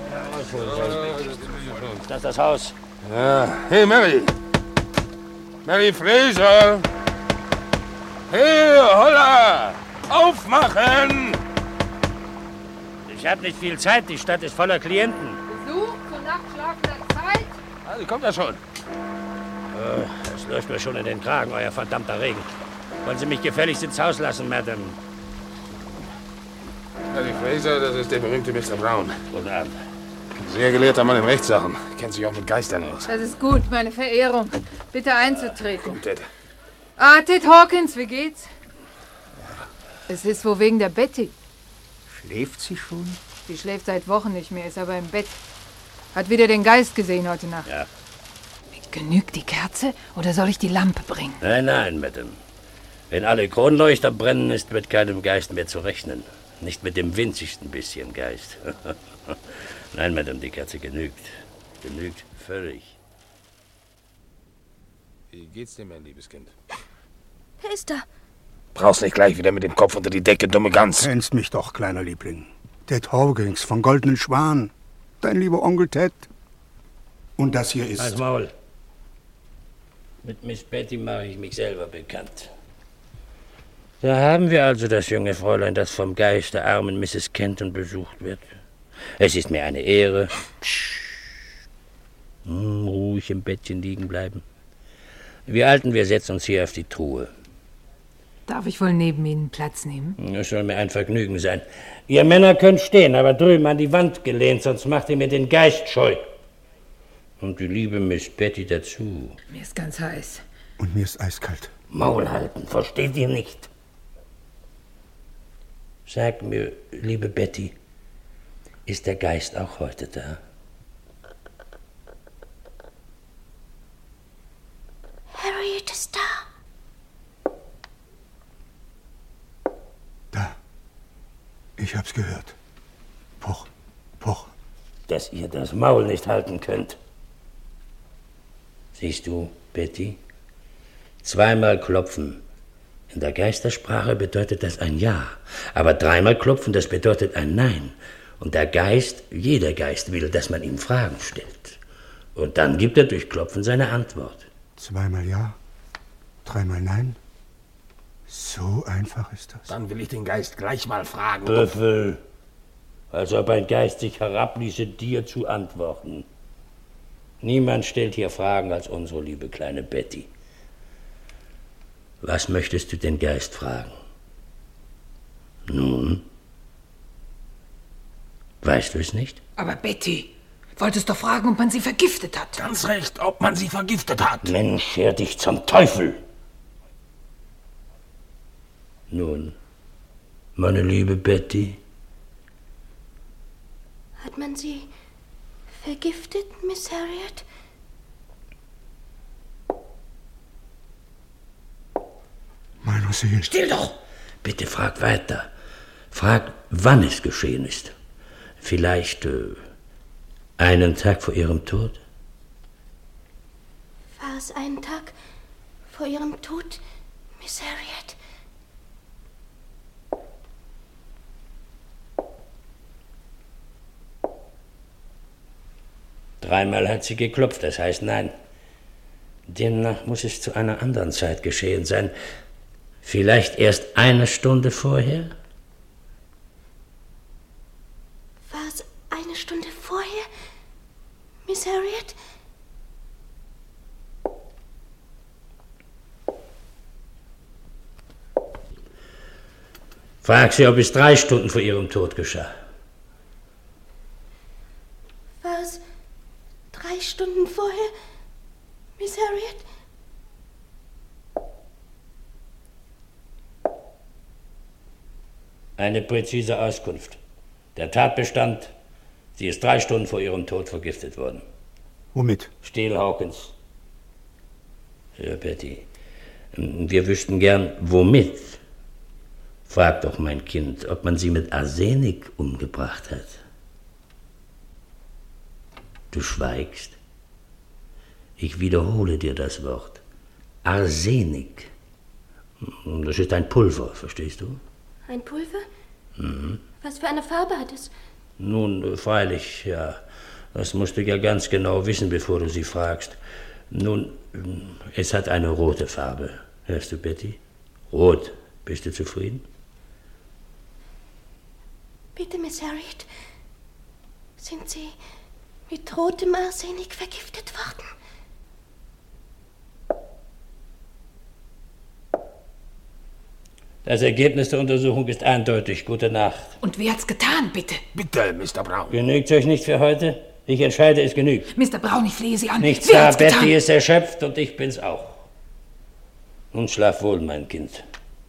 Das ist das Haus. Ja. Hey, Mary! Mary Fraser! Hey, holla! Aufmachen! Ich habe nicht viel Zeit, die Stadt ist voller Klienten. Besuch zur nachtschlafenden Zeit? Also kommt ja schon. Das läuft mir schon in den Kragen, euer verdammter Regen. Wollen Sie mich gefälligst ins Haus lassen, Madame? Mary Fraser, das ist der berühmte Mr. Brown. Guten Abend. Sehr gelehrter Mann in Rechtssachen. Kennt sich auch mit Geistern aus. Das ist gut, meine Verehrung. Bitte einzutreten. Kommt, Ted. Ah, Ted Hawkins, wie geht's? Es ist wohl wegen der Betty. Schläft sie schon? Sie schläft seit Wochen nicht mehr, ist aber im Bett. Hat wieder den Geist gesehen heute Nacht. Ja. Genügt die Kerze oder soll ich die Lampe bringen? Nein, Madame. Wenn alle Kronleuchter brennen, ist mit keinem Geist mehr zu rechnen. Nicht mit dem winzigsten bisschen Geist. Nein, Madame, die Kerze genügt. Genügt völlig. Wie geht's dir, mein liebes Kind? Wer ist da? Brauchst nicht gleich wieder mit dem Kopf unter die Decke, dumme Gans. Kennst mich doch, kleiner Liebling. Ted Hawkins von Goldenen Schwan. Dein lieber Onkel Ted. Und das hier ist... Halt's Maul. Mit Miss Betty mache ich mich selber bekannt. Da haben wir also das junge Fräulein, das vom Geist der armen Mrs. Kenton besucht wird. Es ist mir eine Ehre. Ruhig im Bettchen liegen bleiben. Wir Alten, wir setzen uns hier auf die Truhe. Darf ich wohl neben Ihnen Platz nehmen? Es soll mir ein Vergnügen sein. Ihr Männer könnt stehen, aber drüben an die Wand gelehnt, sonst macht ihr mir den Geist scheu. Und die liebe Miss Betty dazu. Mir ist ganz heiß. Und mir ist eiskalt. Maul halten, versteht ihr nicht? Sag mir, liebe Betty, ist der Geist auch heute da? Harriet ist da. Da. Ich hab's gehört. Poch, poch. Dass ihr das Maul nicht halten könnt. Siehst du, Betty? Zweimal klopfen. In der Geistersprache bedeutet das ein Ja. Aber dreimal klopfen, das bedeutet ein Nein. Und der Geist, jeder Geist will, dass man ihm Fragen stellt. Und dann gibt er durch Klopfen seine Antwort. Zweimal Ja, dreimal Nein. So einfach ist das. Dann will ich den Geist gleich mal fragen. Büffel. Als ob ein Geist sich herabließe, dir zu antworten. Niemand stellt hier Fragen als unsere liebe kleine Betty. Was möchtest du den Geist fragen? Nun? Weißt du es nicht? Aber Betty, wolltest doch fragen, ob man sie vergiftet hat. Ganz recht, ob man sie vergiftet hat. Mensch, scher dich zum Teufel! Nun, meine liebe Betty? Hat man sie vergiftet, Miss Harriet? Meiner Seele. Still doch! Bitte frag weiter. Frag, wann es geschehen ist. Vielleicht einen Tag vor ihrem Tod? War es einen Tag vor ihrem Tod, Miss Harriet? Dreimal hat sie geklopft, das heißt nein. Demnach muss es zu einer anderen Zeit geschehen sein. Vielleicht erst eine Stunde vorher? War es eine Stunde vorher, Miss Harriet? Frag sie, ob es 3 Stunden vor ihrem Tod geschah. War es 3 Stunden vorher, Miss Harriet? Eine präzise Auskunft. Der Tatbestand, sie ist 3 Stunden vor ihrem Tod vergiftet worden. Womit? Steele Hawkins. Ja, Betty, wir wüssten gern, womit. Frag doch, mein Kind, ob man sie mit Arsenik umgebracht hat. Du schweigst. Ich wiederhole dir das Wort. Arsenik. Das ist ein Pulver, verstehst du? Ein Pulver? Mhm. Was für eine Farbe hat es? Nun, freilich, ja. Das musst du ja ganz genau wissen, bevor du sie fragst. Nun, es hat eine rote Farbe. Hörst du, Betty? Rot. Bist du zufrieden? Bitte, Miss Harriet. Sind Sie mit rotem Arsenik vergiftet worden? Das Ergebnis der Untersuchung ist eindeutig. Gute Nacht. Und wer hat's getan, bitte? Bitte, Mr. Brown. Genügt's euch nicht für heute? Ich entscheide, es genügt. Mr. Brown, ich flehe Sie an. Nichts Wer da, hat's getan? Betty ist erschöpft und ich bin's auch. Nun schlaf wohl, mein Kind.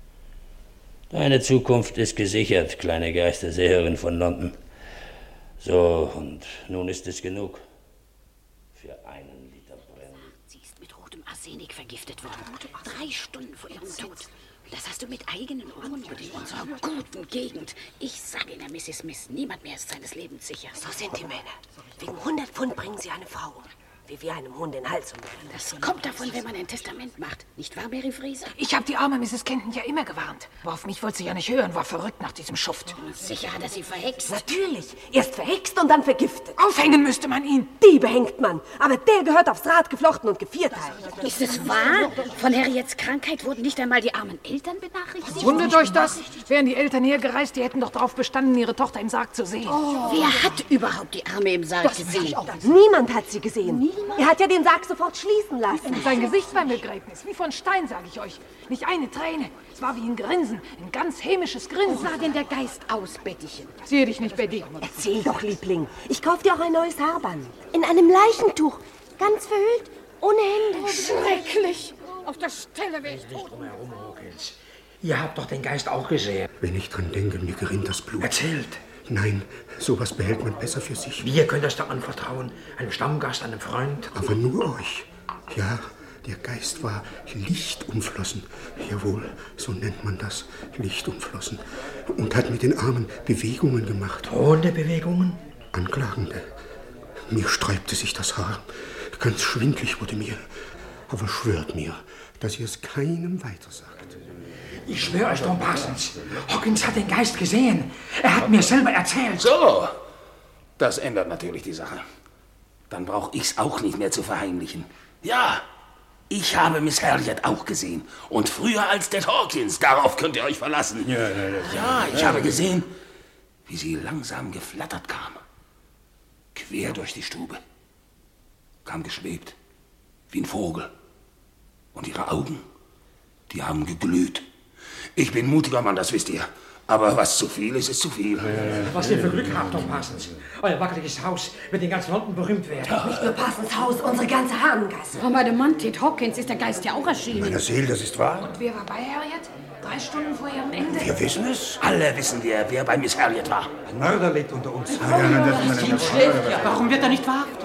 Deine Zukunft ist gesichert, kleine Geisterseherin von London. So, und nun ist es genug. Für einen Liter Brenn. Sie ist mit rotem Arsenik vergiftet worden. 3 Stunden vor ihrem Tod. Das hast du mit eigenen Ohren gehört. In unserer guten Gegend. Ich sage Ihnen, Mrs. Smith, niemand mehr ist seines Lebens sicher. So sind die Männer. Wegen 100 Pfund bringen sie eine Frau um. Wie wir einem Hund den Hals umdrehen. Das kommt davon, wenn man ein Testament macht. Nicht wahr, Mary Fraser? Ich habe die arme Mrs. Kenton ja immer gewarnt. Aber auf mich wollte sie ja nicht hören, war verrückt nach diesem Schuft. Sicher hat er sie verhext. Natürlich. Erst verhext und dann vergiftet. Aufhängen müsste man ihn. Die behängt man. Aber der gehört aufs Rad geflochten und gevierteilt. Ist es wahr? Von Harriets Krankheit wurden nicht einmal die armen Eltern benachrichtigt? Wundert euch das? Wären die Eltern hergereist, die hätten doch darauf bestanden, ihre Tochter im Sarg zu sehen. Wer hat überhaupt die Arme im Sarg gesehen? Niemand hat sie gesehen. Er hat ja den Sarg sofort schließen lassen. Sein Gesicht beim Begräbnis, wie von Stein, sage ich euch. Nicht eine Träne. Es war wie ein Grinsen, ein ganz hämisches Grinsen. Wie sah denn der Geist aus, Bettchen? Sehe dich nicht, Betty. Erzähl doch, Liebling. Ich kauf dir auch ein neues Haarband. In einem Leichentuch. Ganz verhüllt, ohne Hände. Schrecklich. Auf der Stelle wäre ich tot. Ihr habt doch den Geist auch gesehen. Wenn ich dran denke, mir gerinnt das Blut. Erzählt. Nein, sowas behält man besser für sich. Wir können das doch anvertrauen. Einem Stammgast, einem Freund. Aber nur euch. Ja, der Geist war lichtumflossen. Jawohl, so nennt man das. Lichtumflossen. Und hat mit den Armen Bewegungen gemacht. Drohende Bewegungen? Anklagende. Mir sträubte sich das Haar. Ganz schwindlig wurde mir. Aber schwört mir, dass ihr es keinem weitersagt. Ich schwöre euch, Tom Parsons, Hawkins hat den Geist gesehen. Er hat mir selber erzählt. So, das ändert natürlich die Sache. Dann brauche ich's auch nicht mehr zu verheimlichen. Ja, ich habe Miss Harriet auch gesehen. Und früher als Ted Hawkins, darauf könnt ihr euch verlassen. Ja, ich habe gesehen, wie sie langsam geflattert kam. Quer durch die Stube. Kam geschwebt, wie ein Vogel. Und ihre Augen, die haben geglüht. Ich bin mutiger Mann, das wisst ihr. Aber was zu viel ist, ist zu viel. Was ihr für Glück habt, Tom Parsons. Euer wackeliges Haus wird in ganz London berühmt werden. Nicht nur Parsons Haus, unsere ganze Hahnengasse. Frau Mann, Ted Hawkins ist der Geist ja auch erschienen. Meiner Seele, das ist wahr. Und wer war bei Harriet? 3 Stunden vor ihrem Ende? Wir wissen es. Alle wissen wir, wer bei Miss Harriet war. Ein Mörder lebt unter uns. Warum wird er nicht verhaftet?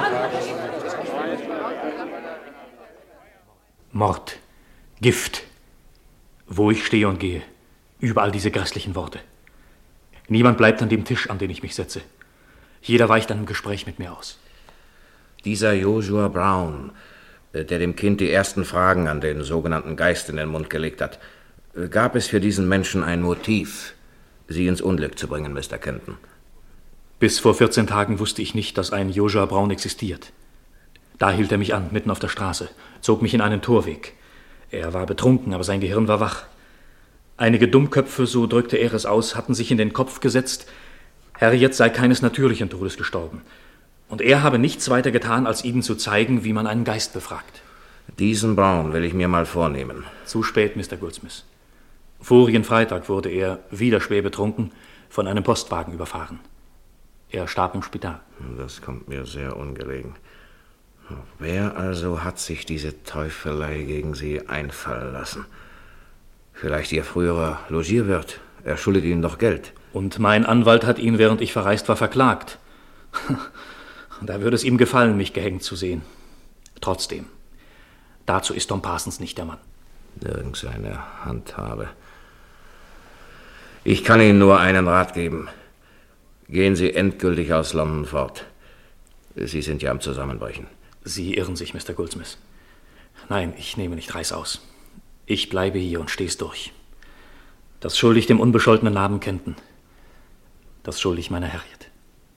Mord, Gift. Wo ich stehe und gehe, überall diese grässlichen Worte. Niemand bleibt an dem Tisch, an den ich mich setze. Jeder weicht einem Gespräch mit mir aus. Dieser Joshua Brown, der dem Kind die ersten Fragen an den sogenannten Geist in den Mund gelegt hat, gab es für diesen Menschen ein Motiv, Sie ins Unglück zu bringen, Mr. Kenton? Bis vor 14 Tagen wusste ich nicht, dass ein Joshua Brown existiert. Da hielt er mich an, mitten auf der Straße, zog mich in einen Torweg. Er war betrunken, aber sein Gehirn war wach. Einige Dummköpfe, so drückte er es aus, hatten sich in den Kopf gesetzt, Harriet sei keines natürlichen Todes gestorben. Und er habe nichts weiter getan, als ihnen zu zeigen, wie man einen Geist befragt. Diesen Brown will ich mir mal vornehmen. Zu spät, Mr. Goldsmith. Vorigen Freitag wurde er, wieder schwer betrunken, von einem Postwagen überfahren. Er starb im Spital. Das kommt mir sehr ungelegen. Wer also hat sich diese Teufelei gegen Sie einfallen lassen? Vielleicht Ihr früherer Logierwirt. Er schuldet Ihnen doch Geld. Und mein Anwalt hat ihn, während ich verreist war, verklagt. Da würde es ihm gefallen, mich gehängt zu sehen. Trotzdem, dazu ist Tom Parsons nicht der Mann. Nirgends eine Handhabe. Ich kann Ihnen nur einen Rat geben. Gehen Sie endgültig aus London fort. Sie sind ja am Zusammenbrechen. Sie irren sich, Mr. Goldsmith. Nein, ich nehme nicht Reißaus. Ich bleibe hier und steh's durch. Das schulde ich dem unbescholtenen Namen Kenton. Das schulde ich meiner Harriet.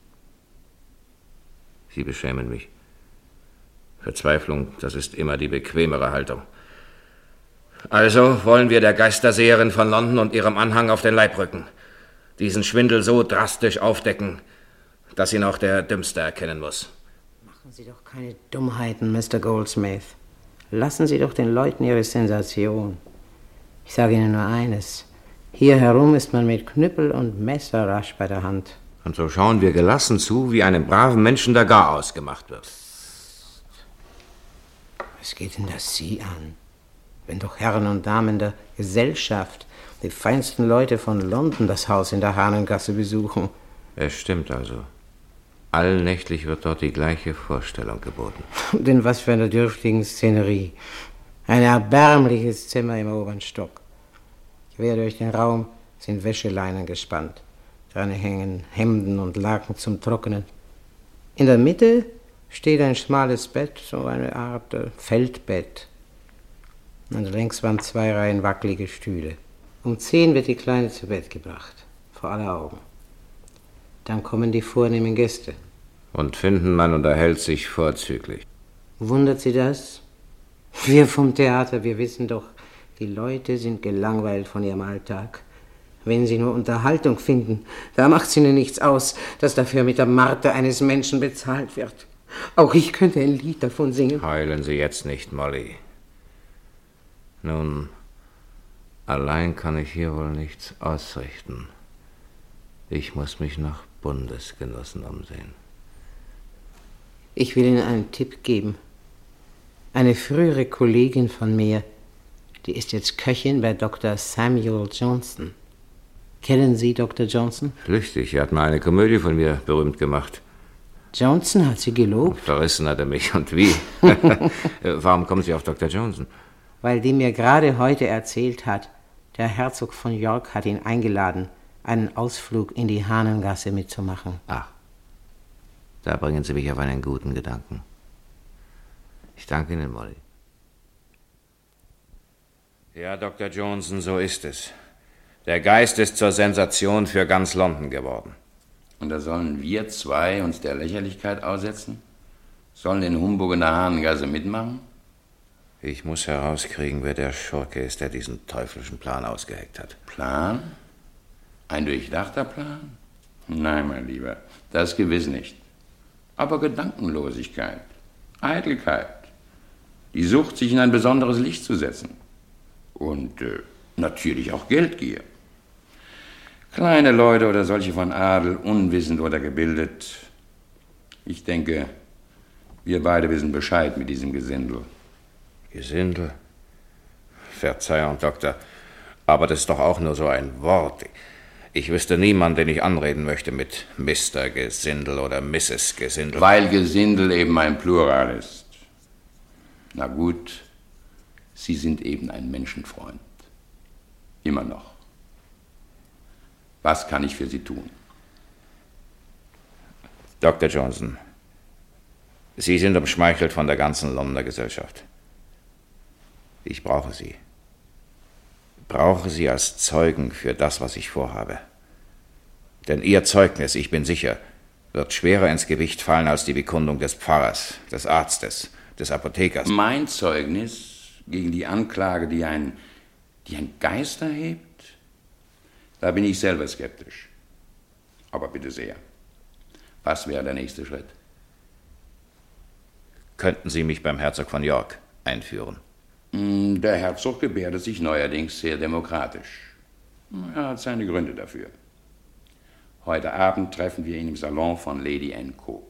Sie beschämen mich. Verzweiflung, das ist immer die bequemere Haltung. Also wollen wir der Geisterseherin von London und ihrem Anhang auf den Leib rücken. Diesen Schwindel so drastisch aufdecken, dass ihn auch der Dümmste erkennen muss. Machen Sie doch keine Dummheiten, Mr. Goldsmith. Lassen Sie doch den Leuten ihre Sensation. Ich sage Ihnen nur eines. Hier herum ist man mit Knüppel und Messer rasch bei der Hand. Und so schauen wir gelassen zu, wie einem braven Menschen der Garaus gemacht wird. Was geht denn das Sie an? wenn doch Herren und Damen der Gesellschaft, die feinsten Leute von London, das Haus in der Hahnengasse besuchen. Es stimmt also. Allnächtlich wird dort die gleiche Vorstellung geboten. Denn was für eine dürftigen Szenerie. Ein erbärmliches Zimmer im oberen Stock. Quer durch den Raum sind Wäscheleinen gespannt. Dran hängen Hemden und Laken zum Trocknen. In der Mitte steht ein schmales Bett, so eine Art Feldbett. Und längs waren 2 Reihen wackelige Stühle. Um 10 wird die Kleine zu Bett gebracht, vor aller Augen. Dann kommen die vornehmen Gäste. Und finden, man unterhält sich vorzüglich. Wundert Sie das? Wir vom Theater, wir wissen doch, die Leute sind gelangweilt von ihrem Alltag. Wenn sie nur Unterhaltung finden, da macht's ihnen nichts aus, dass dafür mit der Marter eines Menschen bezahlt wird. Auch ich könnte ein Lied davon singen. Heulen Sie jetzt nicht, Molly. Nun, allein kann ich hier wohl nichts ausrichten. Ich muss mich nach Bundesgenossen umsehen. Ich will Ihnen einen Tipp geben. Eine frühere Kollegin von mir, die ist jetzt Köchin bei Dr. Samuel Johnson. Kennen Sie Dr. Johnson? Flüchtig, er hat mal eine Komödie von mir berühmt gemacht. Johnson hat Sie gelobt? Verrissen hat er mich. Und wie? Warum kommen Sie auf Dr. Johnson? Weil die mir gerade heute erzählt hat, der Herzog von York hat ihn eingeladen, einen Ausflug in die Hahnengasse mitzumachen. Ach, da bringen Sie mich auf einen guten Gedanken. Ich danke Ihnen, Molly. Ja, Dr. Johnson, so ist es. Der Geist ist zur Sensation für ganz London geworden. Und da sollen wir 2 uns der Lächerlichkeit aussetzen? Sollen den Humbug in der Hahnengasse mitmachen? Ich muss herauskriegen, wer der Schurke ist, der diesen teuflischen Plan ausgeheckt hat. Plan? Ein durchdachter Plan? Nein, mein Lieber, das gewiss nicht. Aber Gedankenlosigkeit, Eitelkeit, die Sucht, sich in ein besonderes Licht zu setzen. Und natürlich auch Geldgier. Kleine Leute oder solche von Adel, unwissend oder gebildet. Ich denke, wir beide wissen Bescheid mit diesem Gesindel. Gesindel? Verzeihung, Doktor, aber das ist doch auch nur so ein Wort. Ich wüsste niemanden, den ich anreden möchte mit Mr. Gesindel oder Mrs. Gesindel. Weil Gesindel eben ein Plural ist. Na gut, Sie sind eben ein Menschenfreund. Immer noch. Was kann ich für Sie tun? Dr. Johnson, Sie sind umschmeichelt von der ganzen Londoner Gesellschaft. Ich brauche Sie. Brauche Sie als Zeugen für das, was ich vorhabe. Denn Ihr Zeugnis, ich bin sicher, wird schwerer ins Gewicht fallen als die Bekundung des Pfarrers, des Arztes, des Apothekers. Mein Zeugnis gegen die Anklage, die ein Geist erhebt? Da bin ich selber skeptisch. Aber bitte sehr. Was wäre der nächste Schritt? Könnten Sie mich beim Herzog von York einführen? Der Herzog gebärdet sich neuerdings sehr demokratisch. Er hat seine Gründe dafür. Heute Abend treffen wir ihn im Salon von Lady Anne Cook.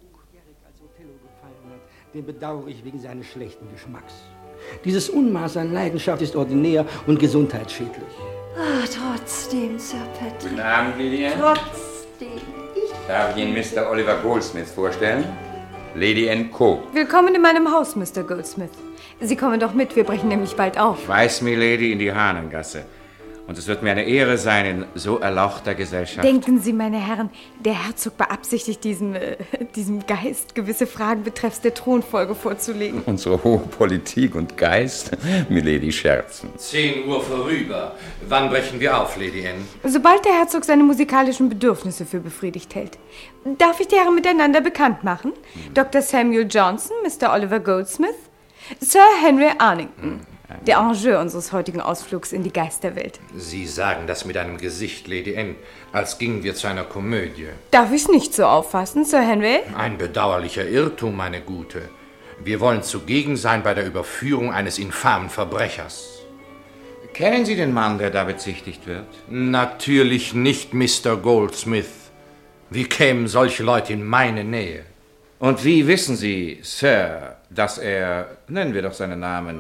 Den bedauere ich wegen seines schlechten Geschmacks. Dieses Unmaß an Leidenschaft ist ordinär und gesundheitsschädlich. Ah, trotzdem, Sir Patrick. Guten Abend, Lady Anne. Trotzdem. Darf ich Ihnen Mr. Oliver Goldsmith vorstellen? Lady Anne Cook. Willkommen in meinem Haus, Mr. Goldsmith. Sie kommen doch mit, wir brechen nämlich bald auf. Ich weiß, Milady, in die Hahnengasse. Und es wird mir eine Ehre sein, in so erlauchter Gesellschaft. Denken Sie, meine Herren, der Herzog beabsichtigt, diesem Geist gewisse Fragen betreffs der Thronfolge vorzulegen. Unsere hohe Politik und Geist, Milady, scherzen. 10 Uhr vorüber. Wann brechen wir auf, Lady Anne? Sobald der Herzog seine musikalischen Bedürfnisse für befriedigt hält. Darf ich die Herren miteinander bekannt machen? Dr. Samuel Johnson, Mr. Oliver Goldsmith, Sir Henry Arnington. Der Enjeu unseres heutigen Ausflugs in die Geisterwelt. Sie sagen das mit einem Gesicht, Lady Anne, als gingen wir zu einer Komödie. Darf ich's nicht so auffassen, Sir Henry? Ein bedauerlicher Irrtum, meine Gute. Wir wollen zugegen sein bei der Überführung eines infamen Verbrechers. Kennen Sie den Mann, der da bezichtigt wird? Natürlich nicht, Mr. Goldsmith. Wie kämen solche Leute in meine Nähe? Und wie wissen Sie, Sir, dass er, nennen wir doch seinen Namen,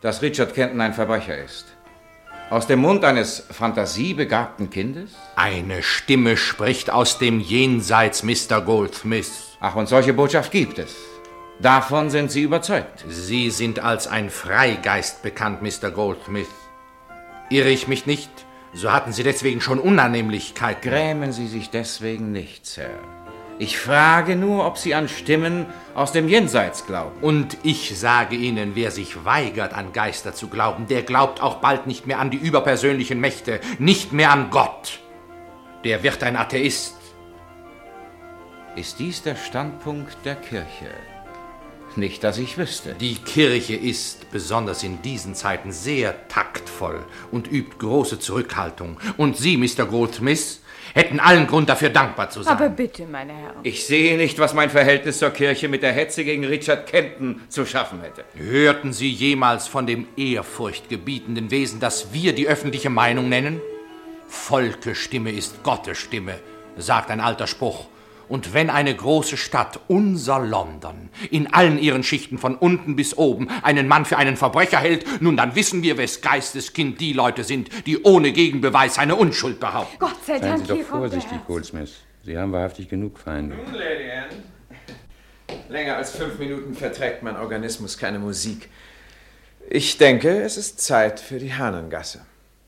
dass Richard Kenton ein Verbrecher ist. Aus dem Mund eines fantasiebegabten Kindes? Eine Stimme spricht aus dem Jenseits, Mr. Goldsmith. Ach, und solche Botschaft gibt es. Davon sind Sie überzeugt? Sie sind als ein Freigeist bekannt, Mr. Goldsmith. Irre ich mich nicht, so hatten Sie deswegen schon Unannehmlichkeiten. Grämen Sie sich deswegen nicht, Sir. Ich frage nur, ob Sie an Stimmen aus dem Jenseits glauben. Und ich sage Ihnen, wer sich weigert, an Geister zu glauben, der glaubt auch bald nicht mehr an die überpersönlichen Mächte, nicht mehr an Gott. Der wird ein Atheist. Ist dies der Standpunkt der Kirche? Nicht, dass ich wüsste. Die Kirche ist, besonders in diesen Zeiten, sehr taktvoll und übt große Zurückhaltung. Und Sie, Mr. Goldsmith, hätten allen Grund dafür dankbar zu sein. Aber bitte, meine Herren. Ich sehe nicht, was mein Verhältnis zur Kirche mit der Hetze gegen Richard Kenton zu schaffen hätte. Hörten Sie jemals von dem ehrfurchtgebietenden Wesen, das wir die öffentliche Meinung nennen? Volkesstimme ist Gottes Stimme, sagt ein alter Spruch. Und wenn eine große Stadt, unser London, in allen ihren Schichten von unten bis oben einen Mann für einen Verbrecher hält, nun dann wissen wir, wes Geisteskind die Leute sind, die ohne Gegenbeweis seine Unschuld behaupten. Gott sei Dank, Seien Sie doch vorsichtig, Goldsmith. Sie haben wahrhaftig genug Feinde. Nun, Lady Anne. Länger als 5 Minuten verträgt mein Organismus keine Musik. Ich denke, es ist Zeit für die Hahnengasse.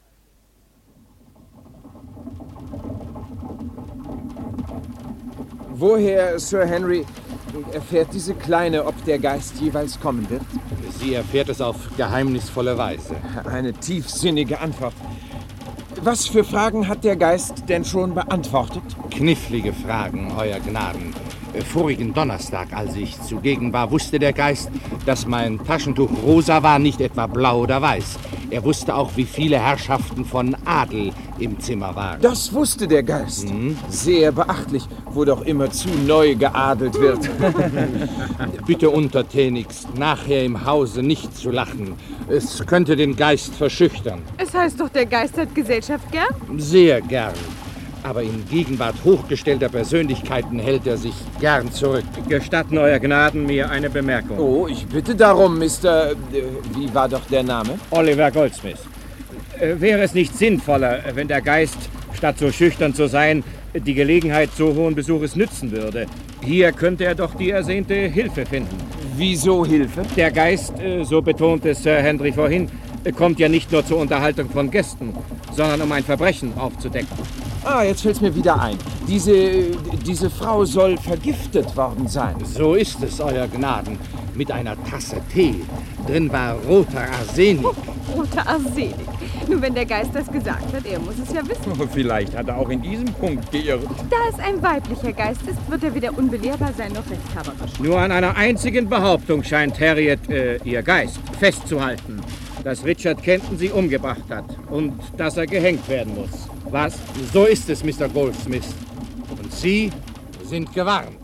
Woher, Sir Henry, erfährt diese Kleine, ob der Geist jeweils kommen wird? Sie erfährt es auf geheimnisvolle Weise. Eine tiefsinnige Antwort. Was für Fragen hat der Geist denn schon beantwortet? Knifflige Fragen, Euer Gnaden. Vorigen Donnerstag, als ich zugegen war, wusste der Geist, dass mein Taschentuch rosa war, nicht etwa blau oder weiß. Er wusste auch, wie viele Herrschaften von Adel im Zimmer waren. Das wusste der Geist. Sehr beachtlich, wo doch immer zu neu geadelt wird. Bitte untertänigst, nachher im Hause nicht zu lachen. Es könnte den Geist verschüchtern. Es heißt doch, der Geist hat Gesellschaft gern? Sehr gern. Aber in Gegenwart hochgestellter Persönlichkeiten hält er sich gern zurück. Gestatten, Euer Gnaden, mir eine Bemerkung. Oh, ich bitte darum, Mr. Wie war doch der Name? Oliver Goldsmith. Wäre es nicht sinnvoller, wenn der Geist, statt so schüchtern zu sein, die Gelegenheit so hohen Besuches nützen würde? Hier könnte er doch die ersehnte Hilfe finden. Wieso Hilfe? Der Geist, so betonte Sir Henry vorhin, kommt ja nicht nur zur Unterhaltung von Gästen, sondern um ein Verbrechen aufzudecken. Ah, jetzt fällt's mir wieder ein. Diese Frau soll vergiftet worden sein. So ist es, Euer Gnaden. Mit einer Tasse Tee. Drin war roter Arsenik. Roter Arsenik. Nur wenn der Geist das gesagt hat, er muss es ja wissen. Vielleicht hat er auch in diesem Punkt geirrt. Da es ein weiblicher Geist ist, wird er weder unbelehrbar sein noch rechthaberisch. Nur an einer einzigen Behauptung scheint Harriet, ihr Geist, festzuhalten. Dass Richard Kenton sie umgebracht hat und dass er gehängt werden muss. Was? So ist es, Mr. Goldsmith. Und Sie sind gewarnt.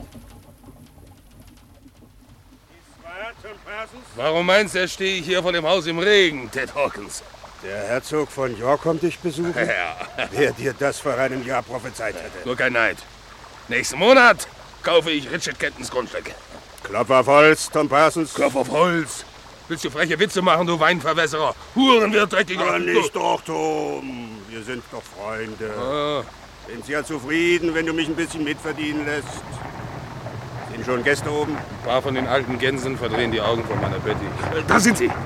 Warum meinst du, stehe ich hier vor dem Haus im Regen, Ted Hawkins? Der Herzog von York kommt dich besuchen? Ja. Wer dir das vor einem Jahr prophezeit hätte. Nur kein Neid. Nächsten Monat kaufe ich Richard Kentons Grundstück. Klopf auf Holz, Tom Parsons. Klopf auf Holz. Willst du freche Witze machen, du Weinverwässerer? Hurenwirt, dreckiger... Ja, nicht doch, Tom. Wir sind doch Freunde. Ah. Sind Sie ja zufrieden, wenn du mich ein bisschen mitverdienen lässt? Sind schon Gäste oben? Ein paar von den alten Gänsen verdrehen die Augen von meiner Betty. Da sind sie!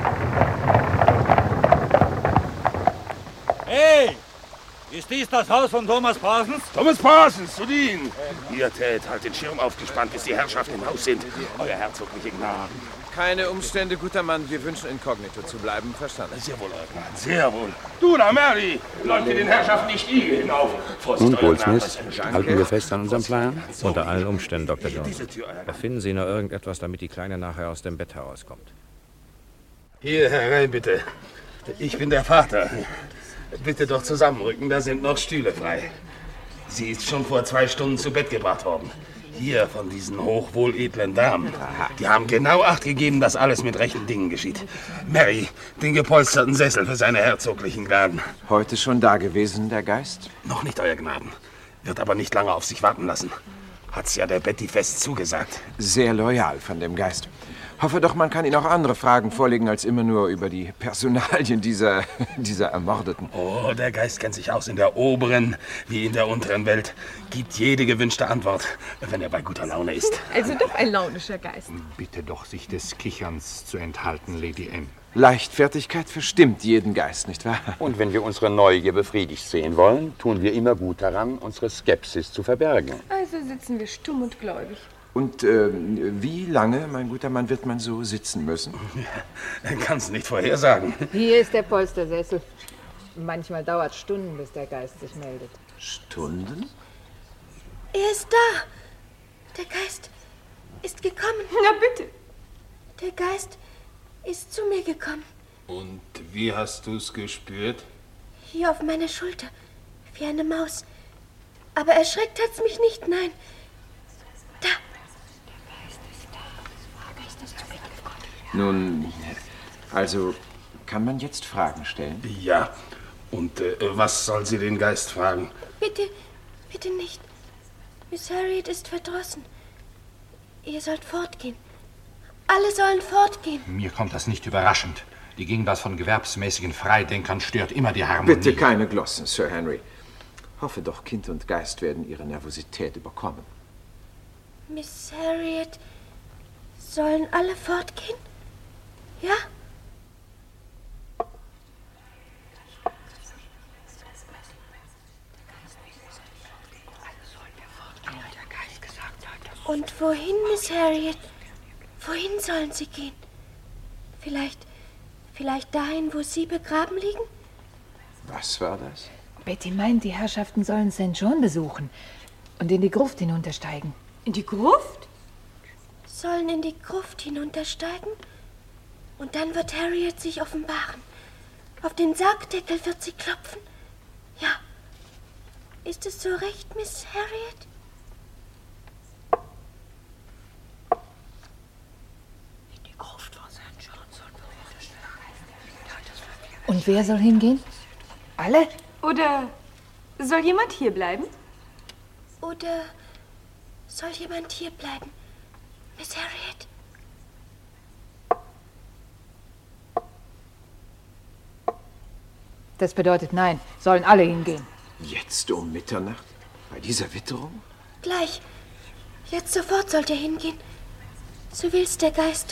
Hey! Ist dies das Haus von Thomas Parsons? Thomas Parsons, zu dienen! Hier, Ted, halt den Schirm aufgespannt, bis die Herrschaften im Haus sind. Euer herzogliche Gnaden. Keine Umstände, guter Mann. Wir wünschen inkognito zu bleiben. Verstanden? Sehr wohl, Euer Gnaden, sehr wohl. Du da, Mary! Läuft ihr den Herrschaften nicht die hinauf? Nun, Goldsmith, halten wir fest an unserem Plan? Unter allen Umständen, Dr. Jones. Erfinden Sie nur irgendetwas, damit die Kleine nachher aus dem Bett herauskommt. Hier herein, bitte. Ich bin der Vater. Bitte doch zusammenrücken, da sind noch Stühle frei. Sie ist schon vor 2 Stunden zu Bett gebracht worden. Hier von diesen hochwohledlen Damen. Die haben genau Acht gegeben, dass alles mit rechten Dingen geschieht. Mary, den gepolsterten Sessel für seine herzoglichen Gnaden. Heute schon da gewesen, der Geist? Noch nicht, Euer Gnaden. Wird aber nicht lange auf sich warten lassen. Hat's ja der Betty fest zugesagt. Sehr loyal von dem Geist. Hoffe doch, man kann Ihnen auch andere Fragen vorlegen, als immer nur über die Personalien dieser Ermordeten. Oh, der Geist kennt sich aus in der oberen wie in der unteren Welt. Gibt jede gewünschte Antwort, wenn er bei guter Laune ist. Also doch ein launischer Geist. Bitte doch, sich des Kicherns zu enthalten, Lady M. Leichtfertigkeit verstimmt jeden Geist, nicht wahr? Und wenn wir unsere Neugier befriedigt sehen wollen, tun wir immer gut daran, unsere Skepsis zu verbergen. Also sitzen wir stumm und gläubig. Und wie lange, mein guter Mann, wird man so sitzen müssen? Kannst nicht vorhersagen. Hier ist der Polstersessel. Manchmal dauert Stunden, bis der Geist sich meldet. Stunden? Er ist da. Der Geist ist gekommen. Na bitte. Der Geist ist zu mir gekommen. Und wie hast du's gespürt? Hier auf meiner Schulter, wie eine Maus. Aber erschreckt hat's mich nicht, nein. Da. Nun, also, kann man jetzt Fragen stellen? Ja. Und was soll sie den Geist fragen? Bitte, bitte nicht. Miss Harriet ist verdrossen. Ihr sollt fortgehen. Alle sollen fortgehen. Mir kommt das nicht überraschend. Die Gegenwart von gewerbsmäßigen Freidenkern stört immer die Harmonie. Bitte keine Glossen, Sir Henry. Hoffe doch, Kind und Geist werden ihre Nervosität überkommen. Miss Harriet, sollen alle fortgehen? Ja? Und wohin, Miss Harriet? Wohin sollen sie gehen? Vielleicht dahin, wo Sie begraben liegen? Was war das? Betty meint, die Herrschaften sollen St. John besuchen und in die Gruft hinuntersteigen. In die Gruft? Sollen in die Gruft hinuntersteigen? Und dann wird Harriet sich offenbaren. Auf den Sargdeckel wird sie klopfen. Ja. Ist es so recht, Miss Harriet? Und wer soll hingehen? Alle? Oder soll jemand hier bleiben? Oder soll jemand hier bleiben? Miss Harriet? Das bedeutet nein, sollen alle hingehen. Jetzt um Mitternacht? Bei dieser Witterung? Gleich. Jetzt sofort sollt ihr hingehen. So will's der Geist.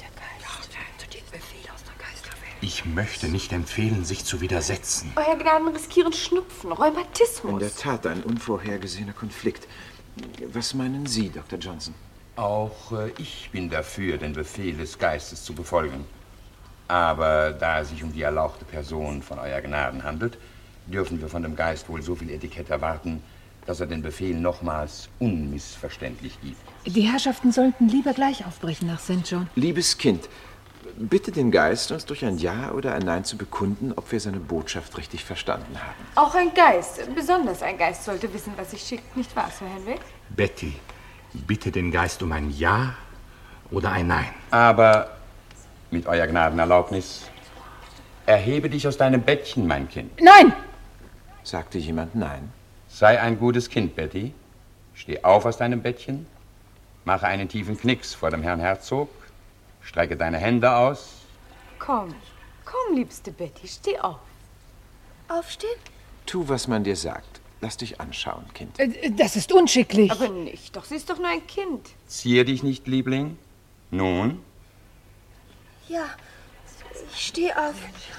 Ich möchte nicht empfehlen, sich zu widersetzen. Euer Gnaden riskieren Schnupfen, Rheumatismus. In der Tat ein unvorhergesehener Konflikt. Was meinen Sie, Dr. Johnson? Auch ich bin dafür, den Befehl des Geistes zu befolgen. Aber da es sich um die erlauchte Person von Euer Gnaden handelt, dürfen wir von dem Geist wohl so viel Etikett erwarten, dass er den Befehl nochmals unmissverständlich gibt. Die Herrschaften sollten lieber gleich aufbrechen nach St. John. Liebes Kind, bitte den Geist, uns durch ein Ja oder ein Nein zu bekunden, ob wir seine Botschaft richtig verstanden haben. Auch ein Geist, besonders ein Geist, sollte wissen, was sich schickt, nicht wahr, Sir Henry? Betty, bitte den Geist um ein Ja oder ein Nein. Aber mit Euer Gnadenerlaubnis, erhebe dich aus deinem Bettchen, mein Kind. Nein! Sagte jemand Nein? Sei ein gutes Kind, Betty. Steh auf aus deinem Bettchen, mache einen tiefen Knicks vor dem Herrn Herzog, strecke deine Hände aus. Komm, liebste Betty, steh auf. Aufstehen? Tu, was man dir sagt. Lass dich anschauen, Kind. Das ist unschicklich. Aber nicht, doch sie ist doch nur ein Kind. Zier dich nicht, Liebling. Nun? Ja, ich stehe auf.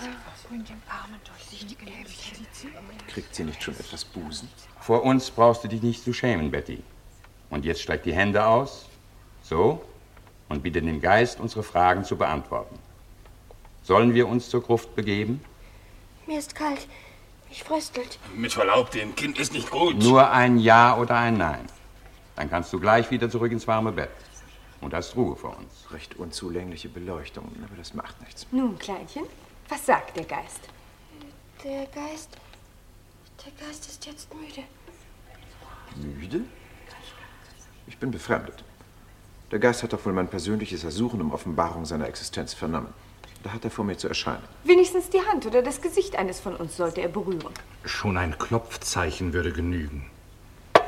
Kriegt sie nicht schon etwas Busen? Vor uns brauchst du dich nicht zu schämen, Betty. Und jetzt streck die Hände aus. So. Und bitte den Geist, unsere Fragen zu beantworten. Sollen wir uns zur Gruft begeben? Mir ist kalt. Mich fröstelt. Mit Verlaub, dem Kind ist nicht gut. Nur ein Ja oder ein Nein. Dann kannst du gleich wieder zurück ins warme Bett. Und hast Ruhe vor uns. Recht unzulängliche Beleuchtung, aber das macht nichts. Nun, Kleinchen, was sagt der Geist? Der Geist ist jetzt müde. Müde? Ich bin befremdet. Der Geist hat doch wohl mein persönliches Ersuchen um Offenbarung seiner Existenz vernommen. Da hat er vor mir zu erscheinen. Wenigstens die Hand oder das Gesicht eines von uns sollte er berühren. Schon ein Klopfzeichen würde genügen.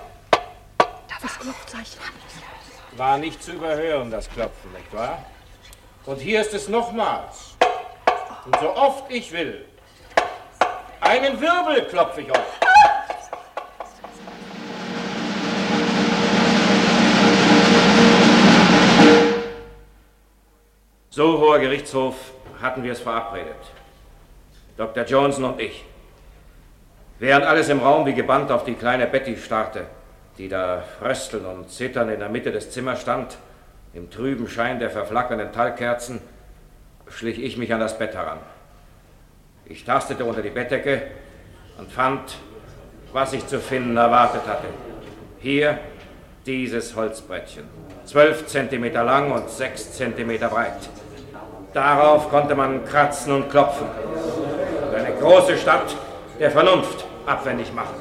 Das Klopfzeichen. War nicht zu überhören, das Klopfen, nicht wahr? Und hier ist es nochmals. Und so oft ich will. Einen Wirbel klopfe ich euch. So, Hoher Gerichtshof, hatten wir es verabredet. Dr. Johnson und ich. Während alles im Raum wie gebannt auf die kleine Betty starrte, die da fröstelnd und zitternd in der Mitte des Zimmers stand, im trüben Schein der verflackernden Talgkerzen, schlich ich mich an das Bett heran. Ich tastete unter die Bettdecke und fand, was ich zu finden erwartet hatte. Hier dieses Holzbrettchen, 12 Zentimeter lang und 6 Zentimeter breit. Darauf konnte man kratzen und klopfen und eine große Stadt der Vernunft abwendig machen.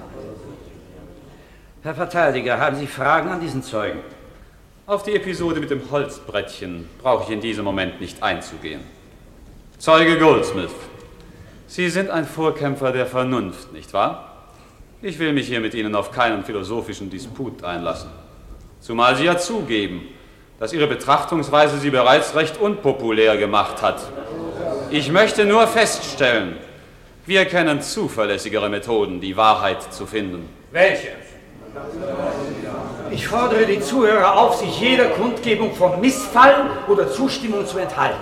Herr Verteidiger, haben Sie Fragen an diesen Zeugen? Auf die Episode mit dem Holzbrettchen brauche ich in diesem Moment nicht einzugehen. Zeuge Goldsmith, Sie sind ein Vorkämpfer der Vernunft, nicht wahr? Ich will mich hier mit Ihnen auf keinen philosophischen Disput einlassen. Zumal Sie ja zugeben, dass Ihre Betrachtungsweise Sie bereits recht unpopulär gemacht hat. Ich möchte nur feststellen, wir kennen zuverlässigere Methoden, die Wahrheit zu finden. Welche? Ich fordere die Zuhörer auf, sich jeder Kundgebung von Missfallen oder Zustimmung zu enthalten.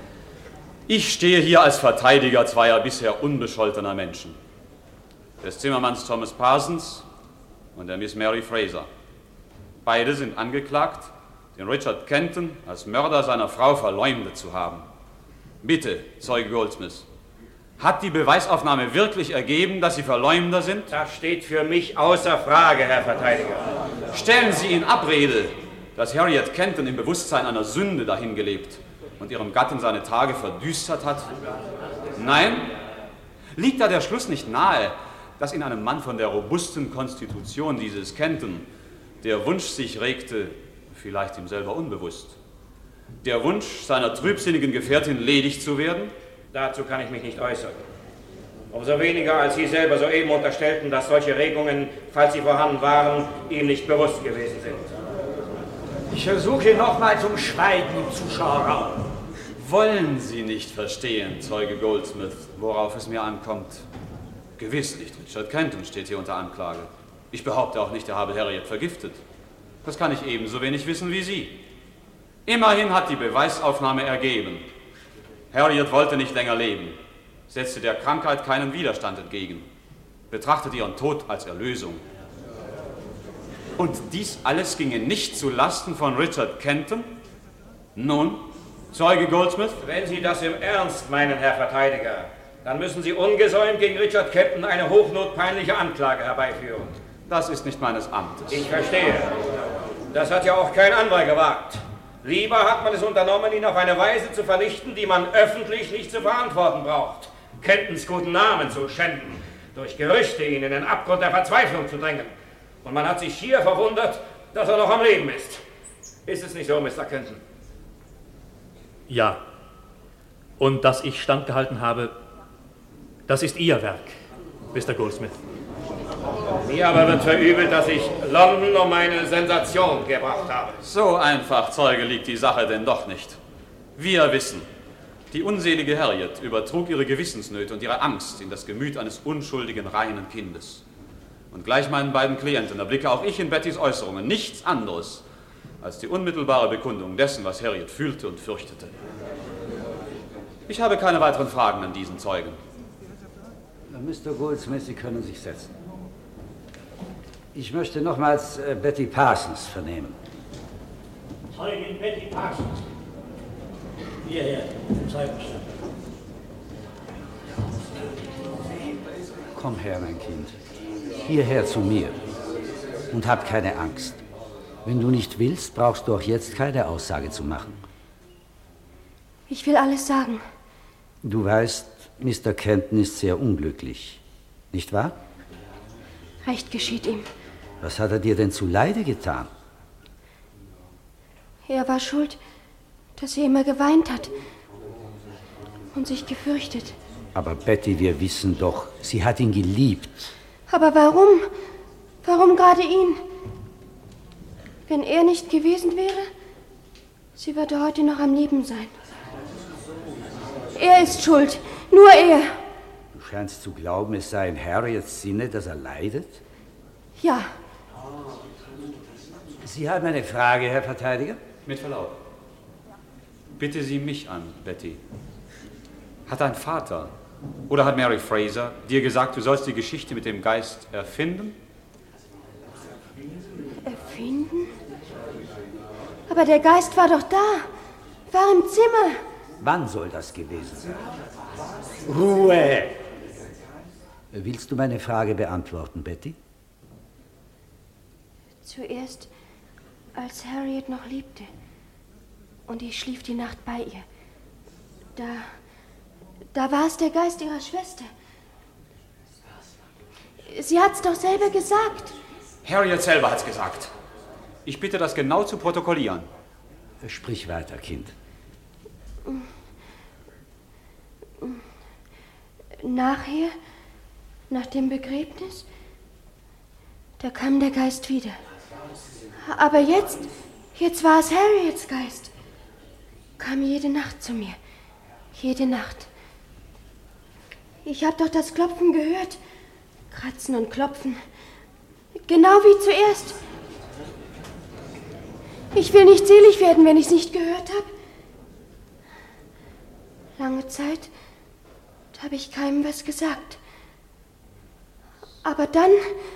Ich stehe hier als Verteidiger zweier bisher unbescholtener Menschen. Des Zimmermanns Thomas Parsons und der Miss Mary Fraser. Beide sind angeklagt, den Richard Kenton als Mörder seiner Frau verleumdet zu haben. Bitte, Zeuge Goldsmith, hat die Beweisaufnahme wirklich ergeben, dass Sie Verleumder sind? Das steht für mich außer Frage, Herr Verteidiger. Stellen Sie in Abrede, dass Harriet Kenton im Bewusstsein einer Sünde dahingelebt und ihrem Gatten seine Tage verdüstert hat? Nein? Liegt da der Schluss nicht nahe, dass in einem Mann von der robusten Konstitution dieses Kenton der Wunsch sich regte, vielleicht ihm selber unbewusst, der Wunsch seiner trübsinnigen Gefährtin ledig zu werden? Dazu kann ich mich nicht äußern. Umso weniger, als Sie selber soeben unterstellten, dass solche Regungen, falls sie vorhanden waren, ihm nicht bewusst gewesen sind. Ich versuche nochmals um Schweigen im Zuschauerraum. Wollen Sie nicht verstehen, Zeuge Goldsmith, worauf es mir ankommt? Gewiss nicht, Richard Kenton steht hier unter Anklage. Ich behaupte auch nicht, er habe Harriet vergiftet. Das kann ich ebenso wenig wissen wie Sie. Immerhin hat die Beweisaufnahme ergeben. Harriet wollte nicht länger leben, setzte der Krankheit keinen Widerstand entgegen, betrachtete ihren Tod als Erlösung. Und dies alles ginge nicht zu Lasten von Richard Kenton? Nun, Zeuge Goldsmith? Wenn Sie das im Ernst meinen, Herr Verteidiger, dann müssen Sie ungesäumt gegen Richard Kenton eine hochnotpeinliche Anklage herbeiführen. Das ist nicht meines Amtes. Ich verstehe. Das hat ja auch kein anderer gewagt. Lieber hat man es unternommen, ihn auf eine Weise zu vernichten, die man öffentlich nicht zu verantworten braucht. Kentons guten Namen zu schänden, durch Gerüchte ihn in den Abgrund der Verzweiflung zu drängen. Und man hat sich hier verwundert, dass er noch am Leben ist. Ist es nicht so, Mr. Kenton? Ja. Und dass ich standgehalten habe, das ist Ihr Werk, Mr. Goldsmith. Mir aber wird verübelt, dass ich London um eine Sensation gebracht habe. So einfach, Zeuge, liegt die Sache denn doch nicht. Wir wissen, die unselige Harriet übertrug ihre Gewissensnöte und ihre Angst in das Gemüt eines unschuldigen, reinen Kindes. Und gleich meinen beiden Klienten erblicke auch ich in Bettys Äußerungen nichts anderes als die unmittelbare Bekundung dessen, was Harriet fühlte und fürchtete. Ich habe keine weiteren Fragen an diesen Zeugen. Mr. Goldsmith, Sie können sich setzen. Ich möchte nochmals Betty Parsons vernehmen. Zeugin Betty Parsons. Hierher, Zeugenstand. Komm her, mein Kind. Hierher zu mir. Und hab keine Angst. Wenn du nicht willst, brauchst du auch jetzt keine Aussage zu machen. Ich will alles sagen. Du weißt, Mr. Kenton ist sehr unglücklich. Nicht wahr? Recht geschieht ihm. Was hat er dir denn zuleide getan? Er war schuld, dass er immer geweint hat und sich gefürchtet. Aber Betty, wir wissen doch, sie hat ihn geliebt. Aber warum? Warum gerade ihn? Wenn er nicht gewesen wäre? Sie würde heute noch am Leben sein. Er ist schuld. Nur er. Du scheinst zu glauben, es sei in Harriets Sinne, dass er leidet? Ja. Sie haben eine Frage, Herr Verteidiger? Mit Verlaub. Bitte Sie mich an, Betty. Hat dein Vater oder hat Mary Fraser dir gesagt, du sollst die Geschichte mit dem Geist erfinden? Erfinden? Aber der Geist war doch da. War im Zimmer. Wann soll das gewesen sein? Ruhe! Willst du meine Frage beantworten, Betty? Zuerst, als Harriet noch lebte. Und ich schlief die Nacht bei ihr. Da war es der Geist ihrer Schwester. Sie hat's doch selber gesagt. Harriet selber hat's gesagt. Ich bitte, das genau zu protokollieren. Sprich weiter, Kind. Nachher, nach dem Begräbnis, da kam der Geist wieder. Aber jetzt war es Harriets Geist. Kam jede Nacht zu mir. Jede Nacht. Ich habe doch das Klopfen gehört. Kratzen und Klopfen. Genau wie zuerst. Ich will nicht selig werden, wenn ich es nicht gehört habe. Lange Zeit habe ich keinem was gesagt. Aber dann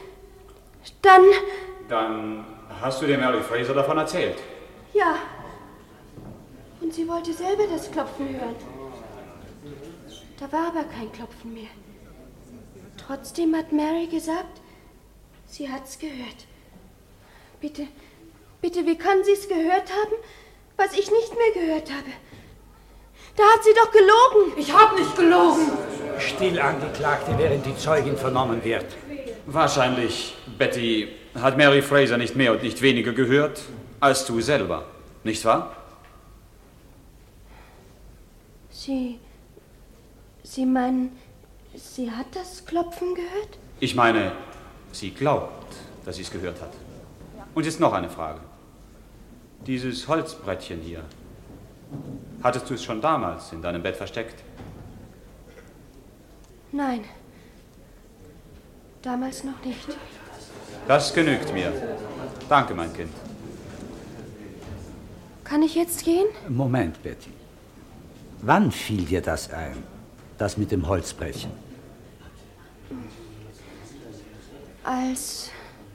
hast du der Mary Fraser davon erzählt? Ja. Und sie wollte selber das Klopfen hören. Da war aber kein Klopfen mehr. Trotzdem hat Mary gesagt, sie hat's gehört. Bitte, wie kann sie es gehört haben, was ich nicht mehr gehört habe? Da hat sie doch gelogen. Ich habe nicht gelogen. Still, Angeklagte, während die Zeugin vernommen wird. Wahrscheinlich, Betty, hat Mary Fraser nicht mehr und nicht weniger gehört als du selber, nicht wahr? Sie meinen, sie hat das Klopfen gehört? Ich meine, sie glaubt, dass sie es gehört hat. Und jetzt noch eine Frage. Dieses Holzbrettchen hier, hattest du es schon damals in deinem Bett versteckt? Nein. Damals noch nicht. Das genügt mir. Danke, mein Kind. Kann ich jetzt gehen? Moment, Betty. Wann fiel dir das ein? Das mit dem Holzbrettchen? Als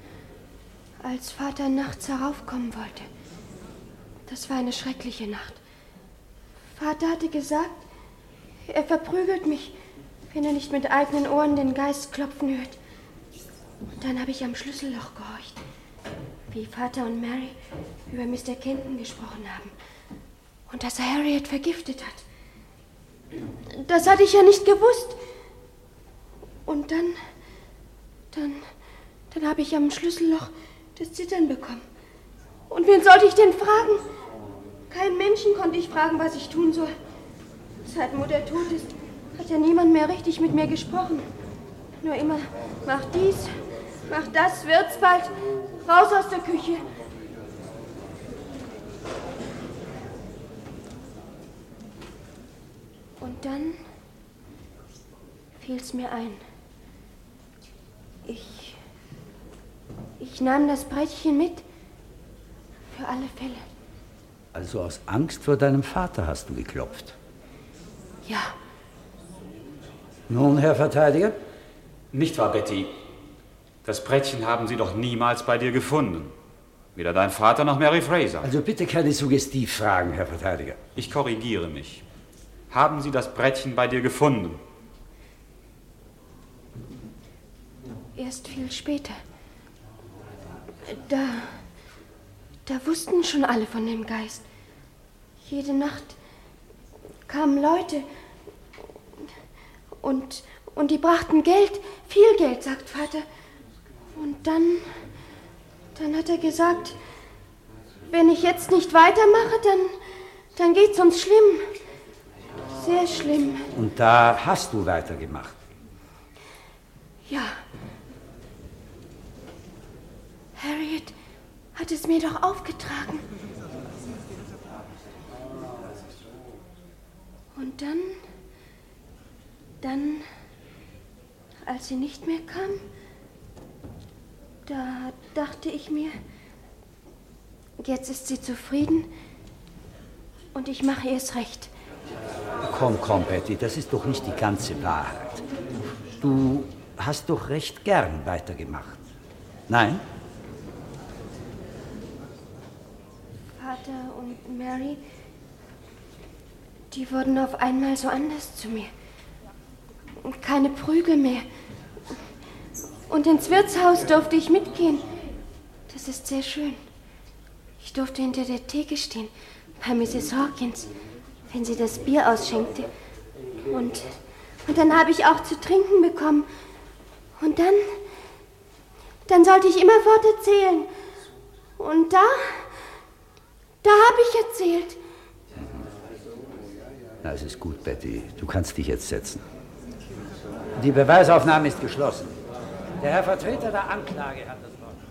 Vater nachts heraufkommen wollte. Das war eine schreckliche Nacht. Vater hatte gesagt, er verprügelt mich, wenn er nicht mit eigenen Ohren den Geist klopfen hört. Und dann habe ich am Schlüsselloch gehorcht, wie Vater und Mary über Mr. Kenton gesprochen haben. Und dass er Harriet vergiftet hat. Das hatte ich ja nicht gewusst. Und dann habe ich am Schlüsselloch das Zittern bekommen. Und wen sollte ich denn fragen? Keinen Menschen konnte ich fragen, was ich tun soll. Seit Mutter tot ist, hat ja niemand mehr richtig mit mir gesprochen. Nur immer, mach dies, mach das, wird's bald, raus aus der Küche. Und dann fiel's mir ein. Ich nahm das Brettchen mit, für alle Fälle. Also aus Angst vor deinem Vater hast du geklopft? Ja. Nun, Herr Verteidiger? Nicht wahr, Betty? Das Brettchen haben sie doch niemals bei dir gefunden. Weder dein Vater noch Mary Fraser. Also bitte keine Suggestivfragen, Herr Verteidiger. Ich korrigiere mich. Haben sie das Brettchen bei dir gefunden? Erst viel später. Da wussten schon alle von dem Geist. Jede Nacht kamen Leute und die brachten Geld, viel Geld, sagt Vater. Und dann hat er gesagt, wenn ich jetzt nicht weitermache, dann geht's uns schlimm. Sehr schlimm. Und da hast du weitergemacht? Ja. Harriet hat es mir doch aufgetragen. Und dann, als sie nicht mehr kam, da dachte ich mir, jetzt ist sie zufrieden und ich mache ihr es recht. Komm, Betty, das ist doch nicht die ganze Wahrheit. Du hast doch recht gern weitergemacht. Nein? Vater und Mary, die wurden auf einmal so anders zu mir. Und keine Prügel mehr. Und ins Wirtshaus durfte ich mitgehen. Das ist sehr schön. Ich durfte hinter der Theke stehen, bei Mrs. Hawkins, wenn sie das Bier ausschenkte. Und dann habe ich auch zu trinken bekommen. Und dann sollte ich immerfort erzählen. Und da habe ich erzählt. Na, es ist gut, Betty. Du kannst dich jetzt setzen. Die Beweisaufnahme ist geschlossen. Der Herr Vertreter der Anklage hat das Wort.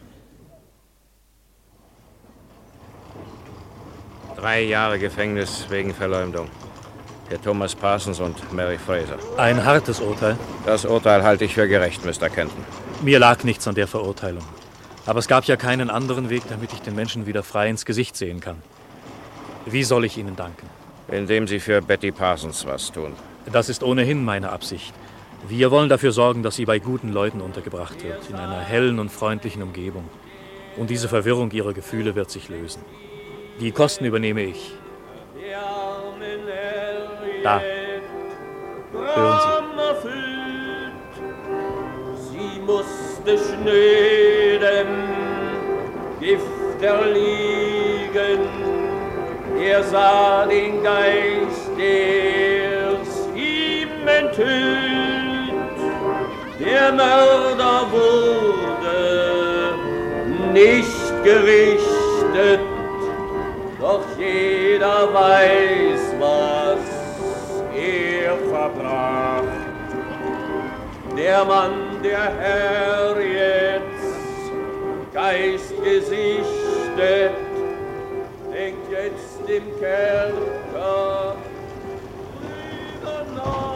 3 Jahre Gefängnis wegen Verleumdung. Für Thomas Parsons und Mary Fraser. Ein hartes Urteil. Das Urteil halte ich für gerecht, Mr. Kenton. Mir lag nichts an der Verurteilung. Aber es gab ja keinen anderen Weg, damit ich den Menschen wieder frei ins Gesicht sehen kann. Wie soll ich Ihnen danken? Indem Sie für Betty Parsons was tun. Das ist ohnehin meine Absicht. Wir wollen dafür sorgen, dass sie bei guten Leuten untergebracht wird, in einer hellen und freundlichen Umgebung. Und diese Verwirrung ihrer Gefühle wird sich lösen. Die Kosten übernehme ich. Da. Hören Sie. Sie musste schnöden, Gift erliegen. Er sah den Geist, der's ihm enthüllt. Der Mörder wurde nicht gerichtet, doch jeder weiß, was er verbracht. Der Mann, der Herr jetzt Geist gesichtet, denkt jetzt im Kerker wieder nach.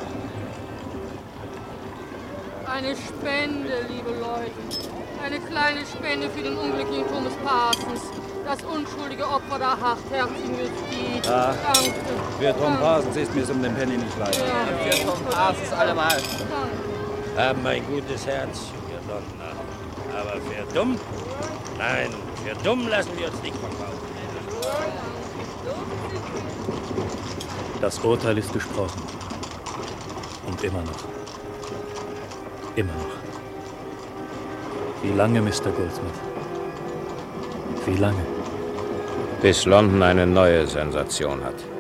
Eine Spende, liebe Leute. Eine kleine Spende für den unglücklichen Thomas Parsons. Das unschuldige Opfer der hartherzigen Justiz. Ja. Danke. Für Tom Parsons ist mir um den Penny nicht leid. Ja. Für Tom Parsons allemal. Danke. Haben ein gutes Herz, wir Donner. Aber für dumm? Nein, für dumm lassen wir uns nicht verkaufen. Das Urteil ist gesprochen. Und immer noch. Immer noch. Wie lange, Mr. Goldsmith? Wie lange? Bis London eine neue Sensation hat.